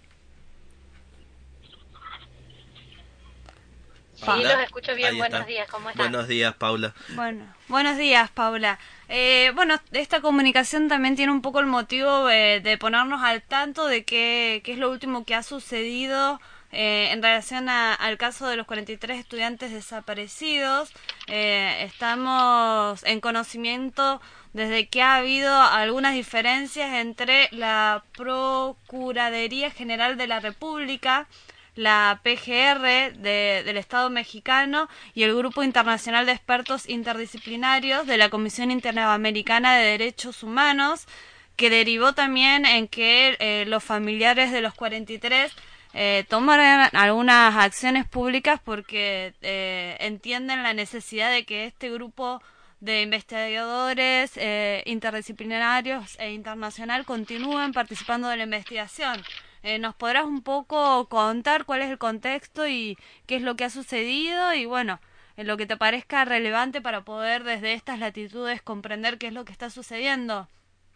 M: Sí, los escucho bien. Buenos días, ¿cómo están?
A: Buenos días, Paula.
B: Bueno, buenos días, Paula. Eh, bueno, esta comunicación también tiene un poco el motivo eh, de ponernos al tanto de qué, qué es lo último que ha sucedido eh, en relación a, al caso de los cuarenta y tres estudiantes desaparecidos. Eh, estamos en conocimiento desde que ha habido algunas diferencias entre la Procuraduría General de la República, la P G R de, del Estado mexicano y el Grupo Internacional de Expertos Interdisciplinarios de la Comisión Interamericana de Derechos Humanos, que derivó también en que eh, los familiares de los cuarenta y tres eh, tomaran algunas acciones públicas porque eh, entienden la necesidad de que este grupo de investigadores eh, interdisciplinarios e internacional continúen participando de la investigación. Eh, ¿Nos podrás un poco contar cuál es el contexto y qué es lo que ha sucedido? Y bueno, en lo que te parezca relevante para poder desde estas latitudes comprender qué es lo que está sucediendo.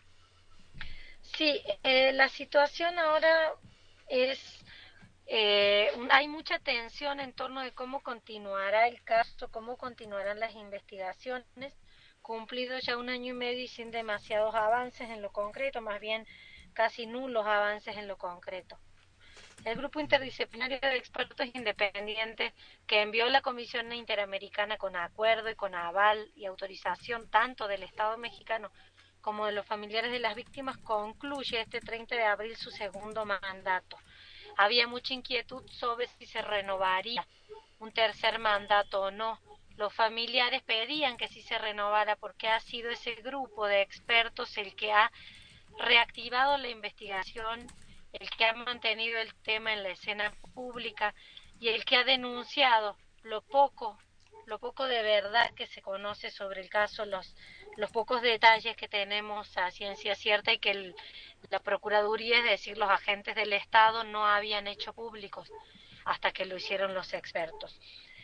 M: Sí, eh, la situación ahora es... Eh, hay mucha tensión en torno de cómo continuará el caso, cómo continuarán las investigaciones, cumplido ya un año y medio y sin demasiados avances en lo concreto, más bien casi nulos avances en lo concreto. El grupo interdisciplinario de expertos independientes que envió la Comisión Interamericana con acuerdo y con aval y autorización tanto del Estado mexicano como de los familiares de las víctimas concluye este treinta de abril su segundo mandato. Había mucha inquietud sobre si se renovaría un tercer mandato o no. Los familiares pedían que sí se renovara porque ha sido ese grupo de expertos el que ha reactivado la investigación, el que ha mantenido el tema en la escena pública y el que ha denunciado lo poco, lo poco de verdad que se conoce sobre el caso, los, los pocos detalles que tenemos a ciencia cierta y que el, la Procuraduría, es decir, los agentes del Estado, no habían hecho públicos hasta que lo hicieron los expertos.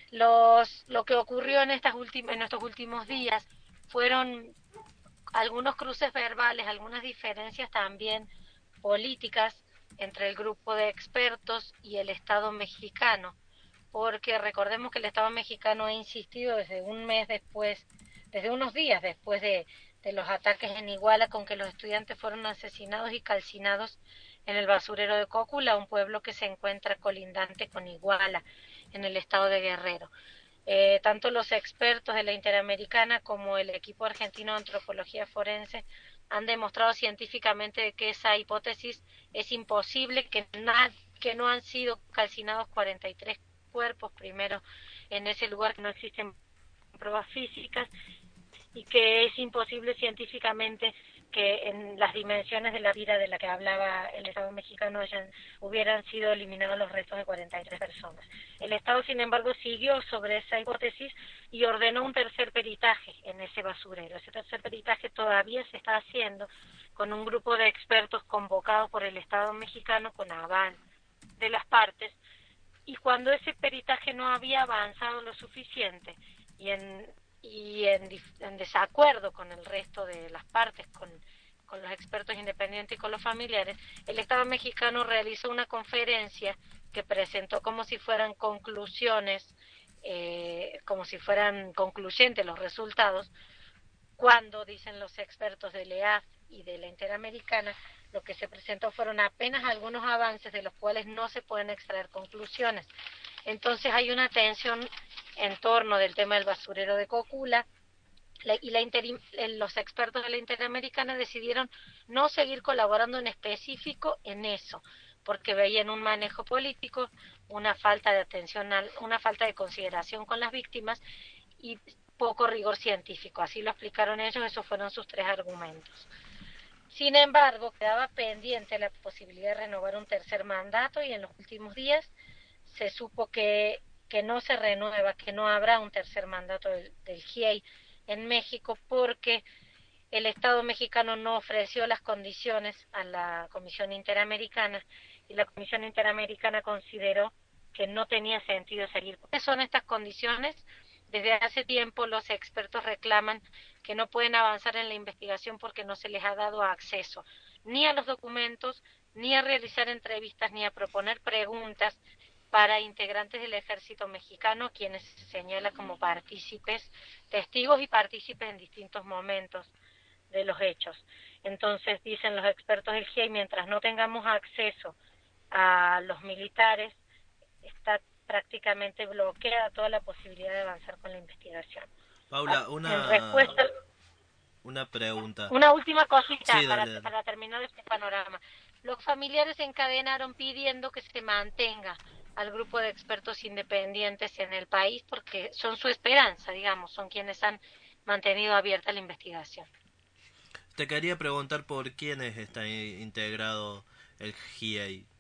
M: Los, lo que ocurrió en, estas últimas, en estos últimos días fueron algunos cruces verbales, algunas diferencias también políticas entre el grupo de expertos y el Estado mexicano, porque recordemos que el Estado mexicano ha insistido desde un mes después, desde unos días después de, de los ataques en Iguala, con que los estudiantes fueron asesinados y calcinados en el basurero de Cócula, un pueblo que se encuentra colindante con Iguala, en el estado de Guerrero. Eh, tanto los expertos de la Interamericana como el equipo argentino de antropología forense han demostrado científicamente que esa hipótesis es imposible, que, na, que no han sido calcinados cuarenta y tres cuerpos primero en ese lugar, que no existen pruebas físicas y que es imposible científicamente que en las dimensiones de la vida de la que hablaba el Estado mexicano hayan, hubieran sido eliminados los restos de cuarenta y tres personas. El Estado, sin embargo, siguió sobre esa hipótesis y ordenó un tercer peritaje en ese basurero. Ese tercer peritaje todavía se está haciendo con un grupo de expertos convocados por el Estado mexicano con aval de las partes, y cuando ese peritaje no había avanzado lo suficiente y en y en, en desacuerdo con el resto de las partes, con, con los expertos independientes y con los familiares, el Estado mexicano realizó una conferencia que presentó como si fueran conclusiones, eh, como si fueran concluyentes los resultados, cuando, dicen los expertos del E A F y de la Interamericana, lo que se presentó fueron apenas algunos avances de los cuales no se pueden extraer conclusiones. Entonces hay una tensión en torno del tema del basurero de Cócula, la, y la interi, los expertos de la Interamericana decidieron no seguir colaborando en específico en eso, porque veían un manejo político, una falta de atención, al, una falta de consideración con las víctimas y poco rigor científico. Así lo explicaron ellos, esos fueron sus tres argumentos. Sin embargo, quedaba pendiente la posibilidad de renovar un tercer mandato y en los últimos días se supo que, que no se renueva, que no habrá un tercer mandato del, del G I E I en México porque el Estado mexicano no ofreció las condiciones a la Comisión Interamericana y la Comisión Interamericana consideró que no tenía sentido seguir. ¿Cuáles son estas condiciones? Desde hace tiempo los expertos reclaman que no pueden avanzar en la investigación porque no se les ha dado acceso ni a los documentos, ni a realizar entrevistas, ni a proponer preguntas para integrantes del ejército mexicano, quienes se señala como partícipes, testigos y partícipes en distintos momentos de los hechos. Entonces, dicen los expertos del G I E I, mientras no tengamos acceso a los militares, está prácticamente bloqueada toda la posibilidad de avanzar con la investigación.
A: Paula, una,
M: En respuesta,
A: una pregunta.
M: una última cosita
A: Sí,
M: para,
A: dale, dale.
M: para terminar este panorama. Los familiares se encadenaron pidiendo que se mantenga al grupo de expertos independientes en el país porque son su esperanza, digamos, son quienes han mantenido abierta la investigación.
A: Te quería preguntar por quiénes está i- integrado el G I E I.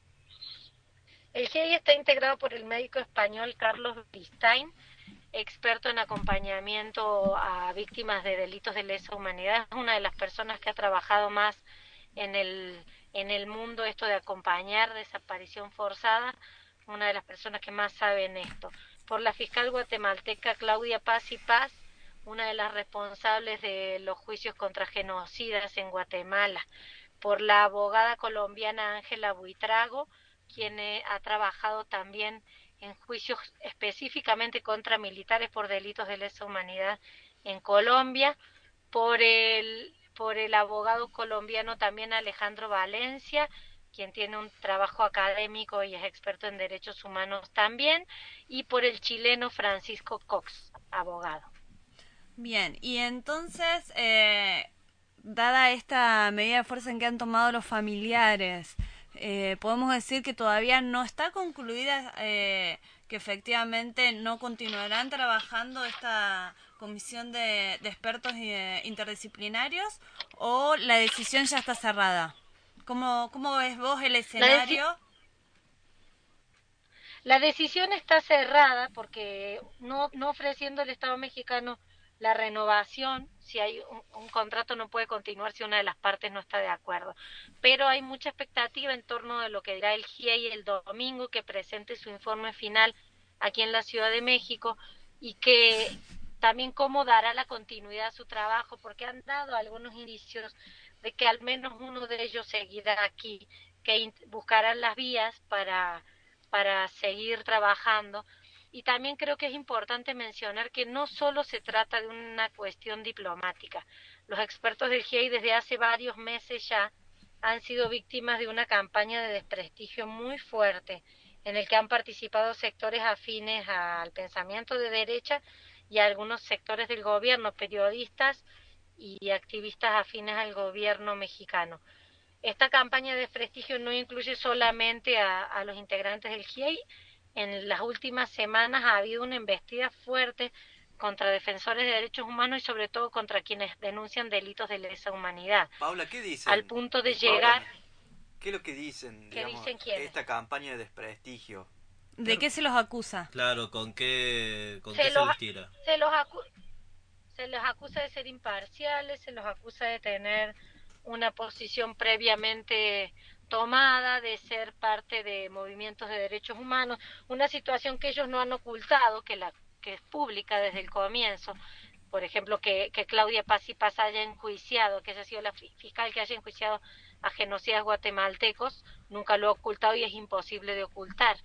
M: El G I E I está integrado por el médico español Carlos Beristain, experto en acompañamiento a víctimas de delitos de lesa humanidad. Es una de las personas que ha trabajado más en el, en el mundo esto de acompañar desaparición forzada, una de las personas que más sabe en esto. Por la fiscal guatemalteca Claudia Paz y Paz, una de las responsables de los juicios contra genocidas en Guatemala. Por la abogada colombiana Ángela Buitrago, quien eh, ha trabajado también en juicios específicamente contra militares por delitos de lesa humanidad en Colombia, por el, por el abogado colombiano también Alejandro Valencia, quien tiene un trabajo académico y es experto en derechos humanos también, y por el chileno Francisco Cox, abogado.
B: Bien, y entonces, eh, dada esta medida de fuerza en que han tomado los familiares, eh, podemos decir que todavía no está concluida, eh, que efectivamente no continuarán trabajando esta comisión de, de expertos eh, interdisciplinarios, o la decisión ya está cerrada. ¿Cómo, cómo ves vos el escenario?
M: La, deci la decisión está cerrada porque no, no ofreciendo el Estado mexicano la renovación, si hay un, un contrato no puede continuar si una de las partes no está de acuerdo. Pero hay mucha expectativa en torno de lo que dirá el G I E I el domingo, que presente su informe final aquí en la Ciudad de México y que también cómo dará la continuidad a su trabajo, porque han dado algunos indicios de que al menos uno de ellos seguirá aquí, que buscarán las vías para, para seguir trabajando. Y también creo que es importante mencionar que no solo se trata de una cuestión diplomática. Los expertos del G I E I desde hace varios meses ya han sido víctimas de una campaña de desprestigio muy fuerte, en el que han participado sectores afines al pensamiento de derecha y algunos sectores del gobierno, periodistas y activistas afines al gobierno mexicano. Esta campaña de desprestigio no incluye solamente a, a los integrantes del G I E I. En las últimas semanas ha habido una embestida fuerte contra defensores de derechos humanos y sobre todo contra quienes denuncian delitos de lesa humanidad.
N: Paula, ¿qué dicen?
M: Al punto de llegar...
N: ¿Qué es lo que dicen,
M: ¿Qué
N: digamos,
M: dicen quiénes?
N: esta campaña de desprestigio?
B: ¿De qué se los acusa?
A: Claro, ¿con qué, con
M: se,
A: qué
M: los,
A: se les tira?
M: Se los, acu se los acusa de ser imparciales, se los acusa de tener una posición previamente tomada, de ser parte de movimientos de derechos humanos, una situación que ellos no han ocultado, que, la, que es pública desde el comienzo. Por ejemplo, que, que Claudia Paz y Paz haya enjuiciado, que haya sido la fiscal que haya enjuiciado a genocidas guatemaltecos, nunca lo ha ocultado y es imposible de ocultar.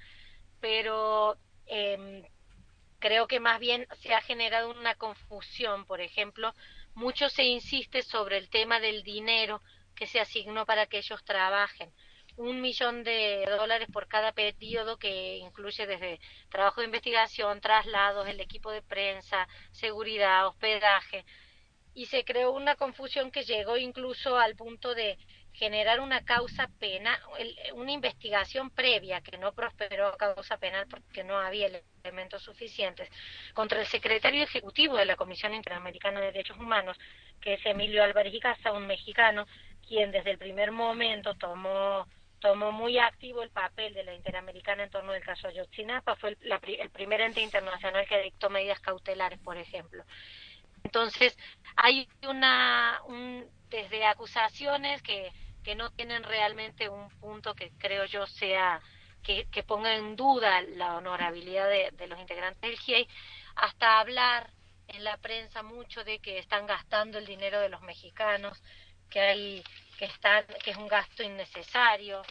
M: Pero eh, creo que más bien se ha generado una confusión. Por ejemplo, mucho se insiste sobre el tema del dinero que se asignó para que ellos trabajen. Un millón de dólares por cada periodo, que incluye desde trabajo de investigación, traslados, el equipo de prensa, seguridad, hospedaje. Y se creó una confusión que llegó incluso al punto de generar una causa penal, una investigación previa que no prosperó a causa penal porque no había elementos suficientes, contra el secretario ejecutivo de la Comisión Interamericana de Derechos Humanos, que es Emilio Álvarez y Casa, un mexicano, quien desde el primer momento tomó tomó muy activo el papel de la Interamericana en torno del caso Ayotzinapa, fue el, la, el primer ente internacional que dictó medidas cautelares, por ejemplo. Entonces, hay una, un, desde acusaciones que, que no tienen realmente un punto que creo yo sea, que, que ponga en duda la honorabilidad de, de los integrantes del G I E I, hasta hablar en la prensa mucho de que están gastando el dinero de los mexicanos, que hay, que están, que es un gasto innecesario.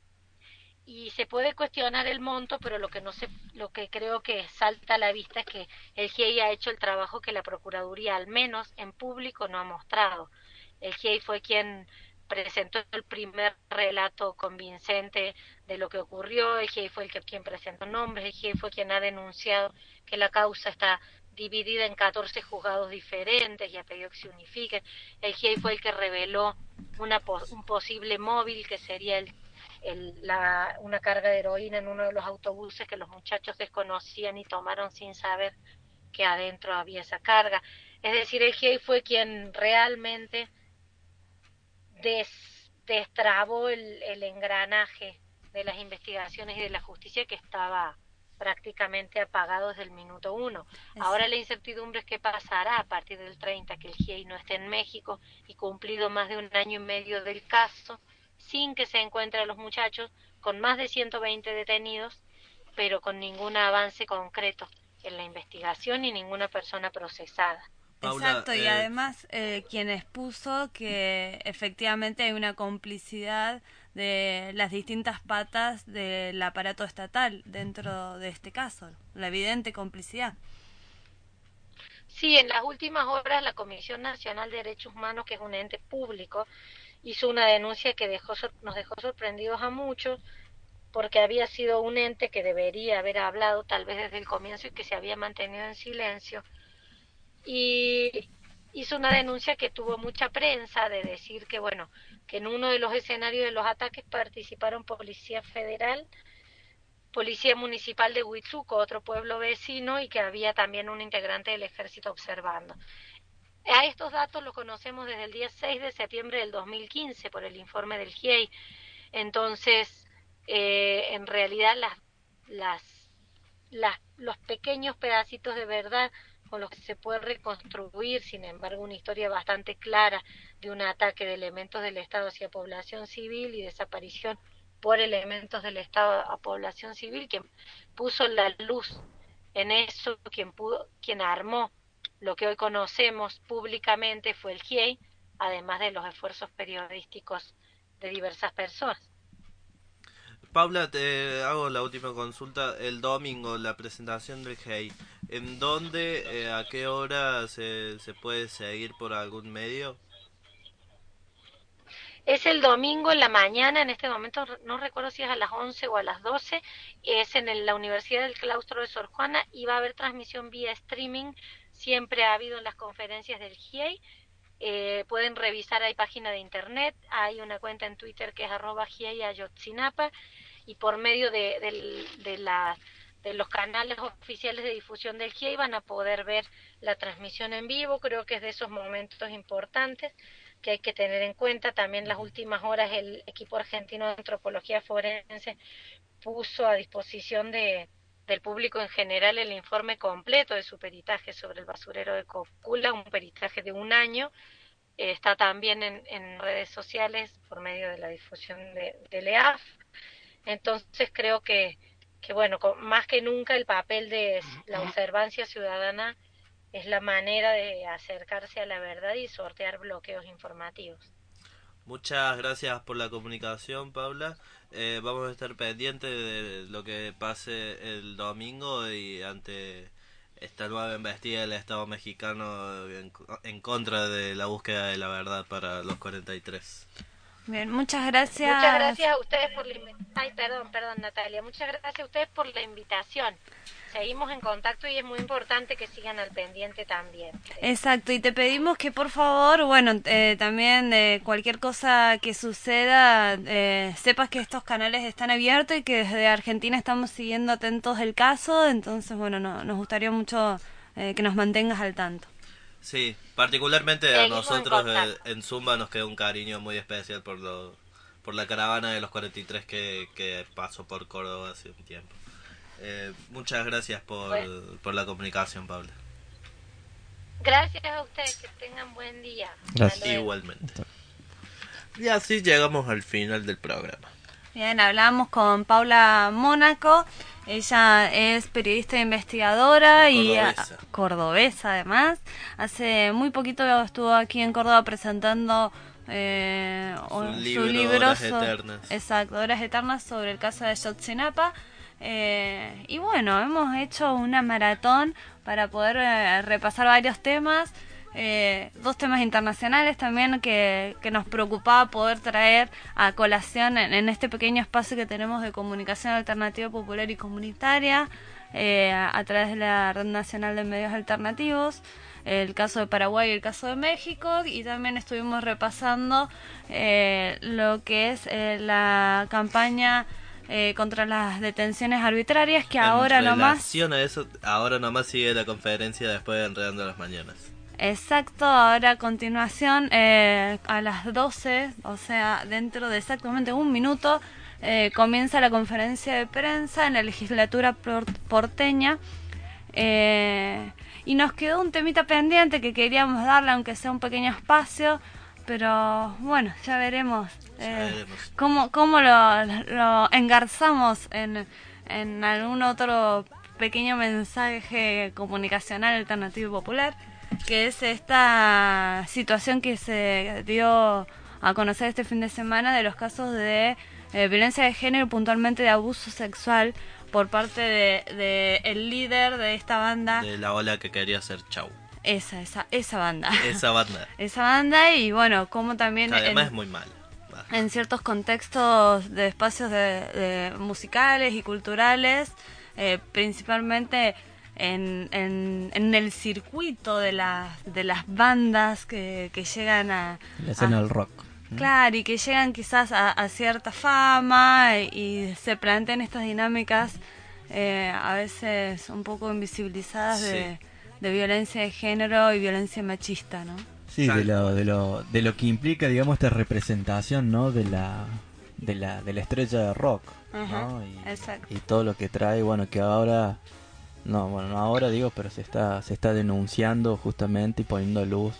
M: Y se puede cuestionar el monto, pero lo que no se, lo que creo que salta a la vista es que el G I E I ha hecho el trabajo que la Procuraduría, al menos en público, no ha mostrado. El G I E I fue quien presentó el primer relato convincente de lo que ocurrió, el G I E I fue el que quien presentó nombres, el G I E I fue quien ha denunciado que la causa está dividida en catorce juzgados diferentes y ha pedido que se unifiquen. El G I E I fue el que reveló una pos, un posible móvil que sería el El, la, una carga de heroína en uno de los autobuses que los muchachos desconocían y tomaron sin saber que adentro había esa carga. Es decir, el G I E I fue quien realmente des, destrabó el, el engranaje de las investigaciones y de la justicia, que estaba prácticamente apagado desde el minuto uno. Ahora la incertidumbre es qué pasará a partir del treinta, que el G I E I no esté en México y cumplido más de un año y medio del caso, sin que se encuentren a los muchachos, con más de ciento veinte detenidos, pero con ningún avance concreto en la investigación y ninguna persona procesada.
B: Paula, Exacto, y eh... además eh, quien expuso que efectivamente hay una complicidad de las distintas patas del aparato estatal dentro de este caso, la evidente complicidad.
M: Sí, en las últimas horas la Comisión Nacional de Derechos Humanos, que es un ente público, hizo una denuncia que dejó, nos dejó sorprendidos a muchos, porque había sido un ente que debería haber hablado tal vez desde el comienzo y que se había mantenido en silencio. Y hizo una denuncia que tuvo mucha prensa, de decir que, bueno, que en uno de los escenarios de los ataques participaron Policía Federal, Policía Municipal de Huitzuco, otro pueblo vecino, y que había también un integrante del ejército observando. A estos datos los conocemos desde el día seis de septiembre del dos mil quince por el informe del G I E I. Entonces, eh, en realidad las, las, las, los pequeños pedacitos de verdad con los que se puede reconstruir, sin embargo, una historia bastante clara de un ataque de elementos del Estado hacia población civil y desaparición por elementos del Estado a población civil, quien puso la luz en eso, quien pudo, quien armó lo que hoy conocemos públicamente fue el G I E I, además de los esfuerzos periodísticos de diversas personas.
A: Paula, te hago la última consulta. El domingo, la presentación del G I E I, ¿en dónde, eh, a qué hora se, se puede seguir por algún medio?
M: Es el domingo en la mañana, en este momento no recuerdo si es a las once o a las doce, es en el, la Universidad del Claustro de Sor Juana, y va a haber transmisión vía streaming, siempre ha habido en las conferencias del G I E I. Eh, pueden revisar, hay página de internet, hay una cuenta en Twitter que es arroba G I E I Ayotzinapa, y por medio de, de, de, la, de los canales oficiales de difusión del G I E I van a poder ver la transmisión en vivo. Creo que es de esos momentos importantes que hay que tener en cuenta. También las últimas horas el equipo argentino de antropología forense puso a disposición de del público en general el informe completo de su peritaje sobre el basurero de Cocula, un peritaje de un año. Eh, está también en, en redes sociales por medio de la difusión de, del E A F. Entonces creo que, que bueno, con, más que nunca el papel de la observancia ciudadana es la manera de acercarse a la verdad y sortear bloqueos informativos.
A: Muchas gracias por la comunicación, Paula. Eh, vamos a estar pendientes de lo que pase el domingo y ante esta nueva investigación del Estado mexicano en, en contra de la búsqueda de la verdad para los cuarenta y tres.
B: Bien, muchas gracias.
M: Muchas gracias a ustedes por la invitación. Ay, perdón, perdón, Natalia. Muchas gracias a ustedes por la invitación. Seguimos en contacto y es muy importante que sigan al pendiente también.
B: Exacto, y te pedimos que por favor, bueno, eh, también eh, cualquier cosa que suceda, eh, sepas que estos canales están abiertos y que desde Argentina estamos siguiendo atentos el caso, entonces bueno, no, nos gustaría mucho eh, que nos mantengas al tanto.
A: Sí, particularmente a
M: Seguimos en
A: nosotros eh,
M: contacto.
A: en Zumba nos queda un cariño muy especial por lo, por la caravana de los cuarenta y tres que, que pasó por Córdoba hace un tiempo. Eh, muchas gracias por,
M: Bueno.
A: por la comunicación, Paula.
M: Gracias a ustedes, que tengan buen día.
C: Gracias.
M: Hasta luego.
A: Igualmente. Y así llegamos al final del programa.
B: Bien, hablamos con Paula Mónaco. Ella es periodista e investigadora y
A: Cordobesa.
B: ah, cordobesa además. Hace muy poquito estuvo aquí en Córdoba presentando eh,
A: Su
B: un-
A: libro,
B: libro
A: Horas
B: so-
A: Eternas.
B: Exacto, Horas Eternas sobre el caso de Ayotzinapa. Eh, y bueno, hemos hecho una maratón para poder eh, repasar varios temas. Eh, dos temas internacionales también que, que nos preocupaba poder traer a colación en, en este pequeño espacio que tenemos de comunicación alternativa, popular y comunitaria eh, a, a través de la Red Nacional de Medios Alternativos, el caso de Paraguay y el caso de México, y también estuvimos repasando eh, lo que es eh, la campaña eh, contra las detenciones arbitrarias, que ahora
A: en
B: nomás...
A: relación a eso, ahora nomás sigue la conferencia después de Enredando las Mañanas.
B: Exacto, ahora a continuación, eh, a las doce, o sea, dentro de exactamente un minuto, eh, comienza la conferencia de prensa en la legislatura por- porteña. Eh, y nos quedó un temita pendiente que queríamos darle, aunque sea un pequeño espacio, pero bueno, ya veremos, eh,
A: veremos.
B: cómo, cómo lo, lo engarzamos en, en algún otro pequeño mensaje comunicacional alternativo y popular, que es esta situación que se dio a conocer este fin de semana de los casos de eh, violencia de género, puntualmente de abuso sexual por parte de, de el líder de esta banda,
A: De la ola que quería hacer Chau.
B: esa, esa, esa banda.
A: Esa banda.
B: Esa banda, y bueno, como también
A: Que además
B: en,
A: es muy mala.
B: en ciertos contextos de espacios de, de musicales y culturales, eh, principalmente en, en, en el circuito de las de las bandas que, que llegan a,
C: La escena
B: a-
C: del rock.
B: claro, y que llegan quizás a, a cierta fama y, y se plantean estas dinámicas eh, a veces un poco invisibilizadas de, de violencia de género y violencia machista, ¿no?
C: Sí, de lo, de lo de lo que implica, digamos, esta representación, ¿no? De la de la de la estrella de rock,
B: Ajá,
C: ¿no? Y,
B: exacto.
C: y todo lo que trae, bueno, que ahora no, bueno, no ahora digo, pero se está se está denunciando justamente y poniendo a luz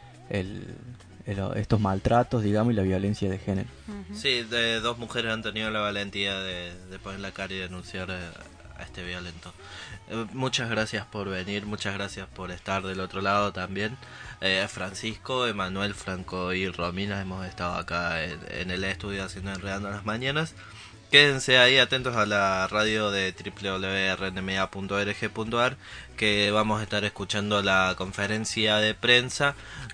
C: el, el- estos maltratos, digamos, y la violencia de género.
A: Sí, de dos mujeres han tenido la valentía de, de poner la cara y denunciar a, a este violento. Eh, muchas gracias por venir, muchas gracias por estar del otro lado también. Eh, Francisco, Emanuel, Franco y Romina hemos estado acá en, en el estudio haciendo Enredando las Mañanas. Quédense ahí atentos a la radio de doble u doble u doble u punto r n m a punto org punto a r, que vamos a estar escuchando la conferencia de prensa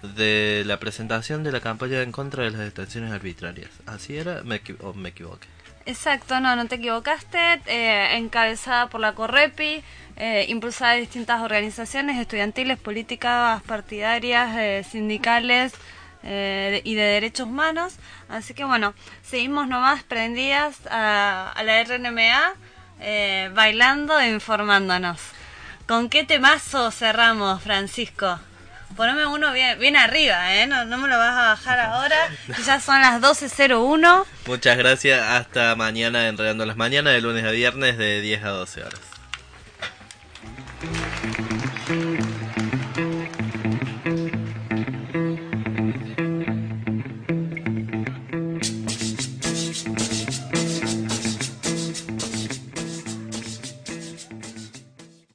A: de la presentación de la campaña en contra de las detenciones arbitrarias. ¿Así era? ¿Me, equi- o me equivoqué?
B: Exacto, no, no te equivocaste, eh, encabezada por la Correpi, eh, impulsada de distintas organizaciones estudiantiles, políticas, partidarias, eh, sindicales eh, y de derechos humanos. Así que bueno, seguimos nomás prendidas a, a la R N M A, eh, bailando e informándonos. ¿Con qué temazo cerramos, Francisco? Poneme uno bien, bien arriba, ¿eh? No, no me lo vas a bajar ahora, que ya son las doce cero uno.
A: Muchas gracias, hasta mañana Enredando las Mañanas, de lunes a viernes de diez a doce horas.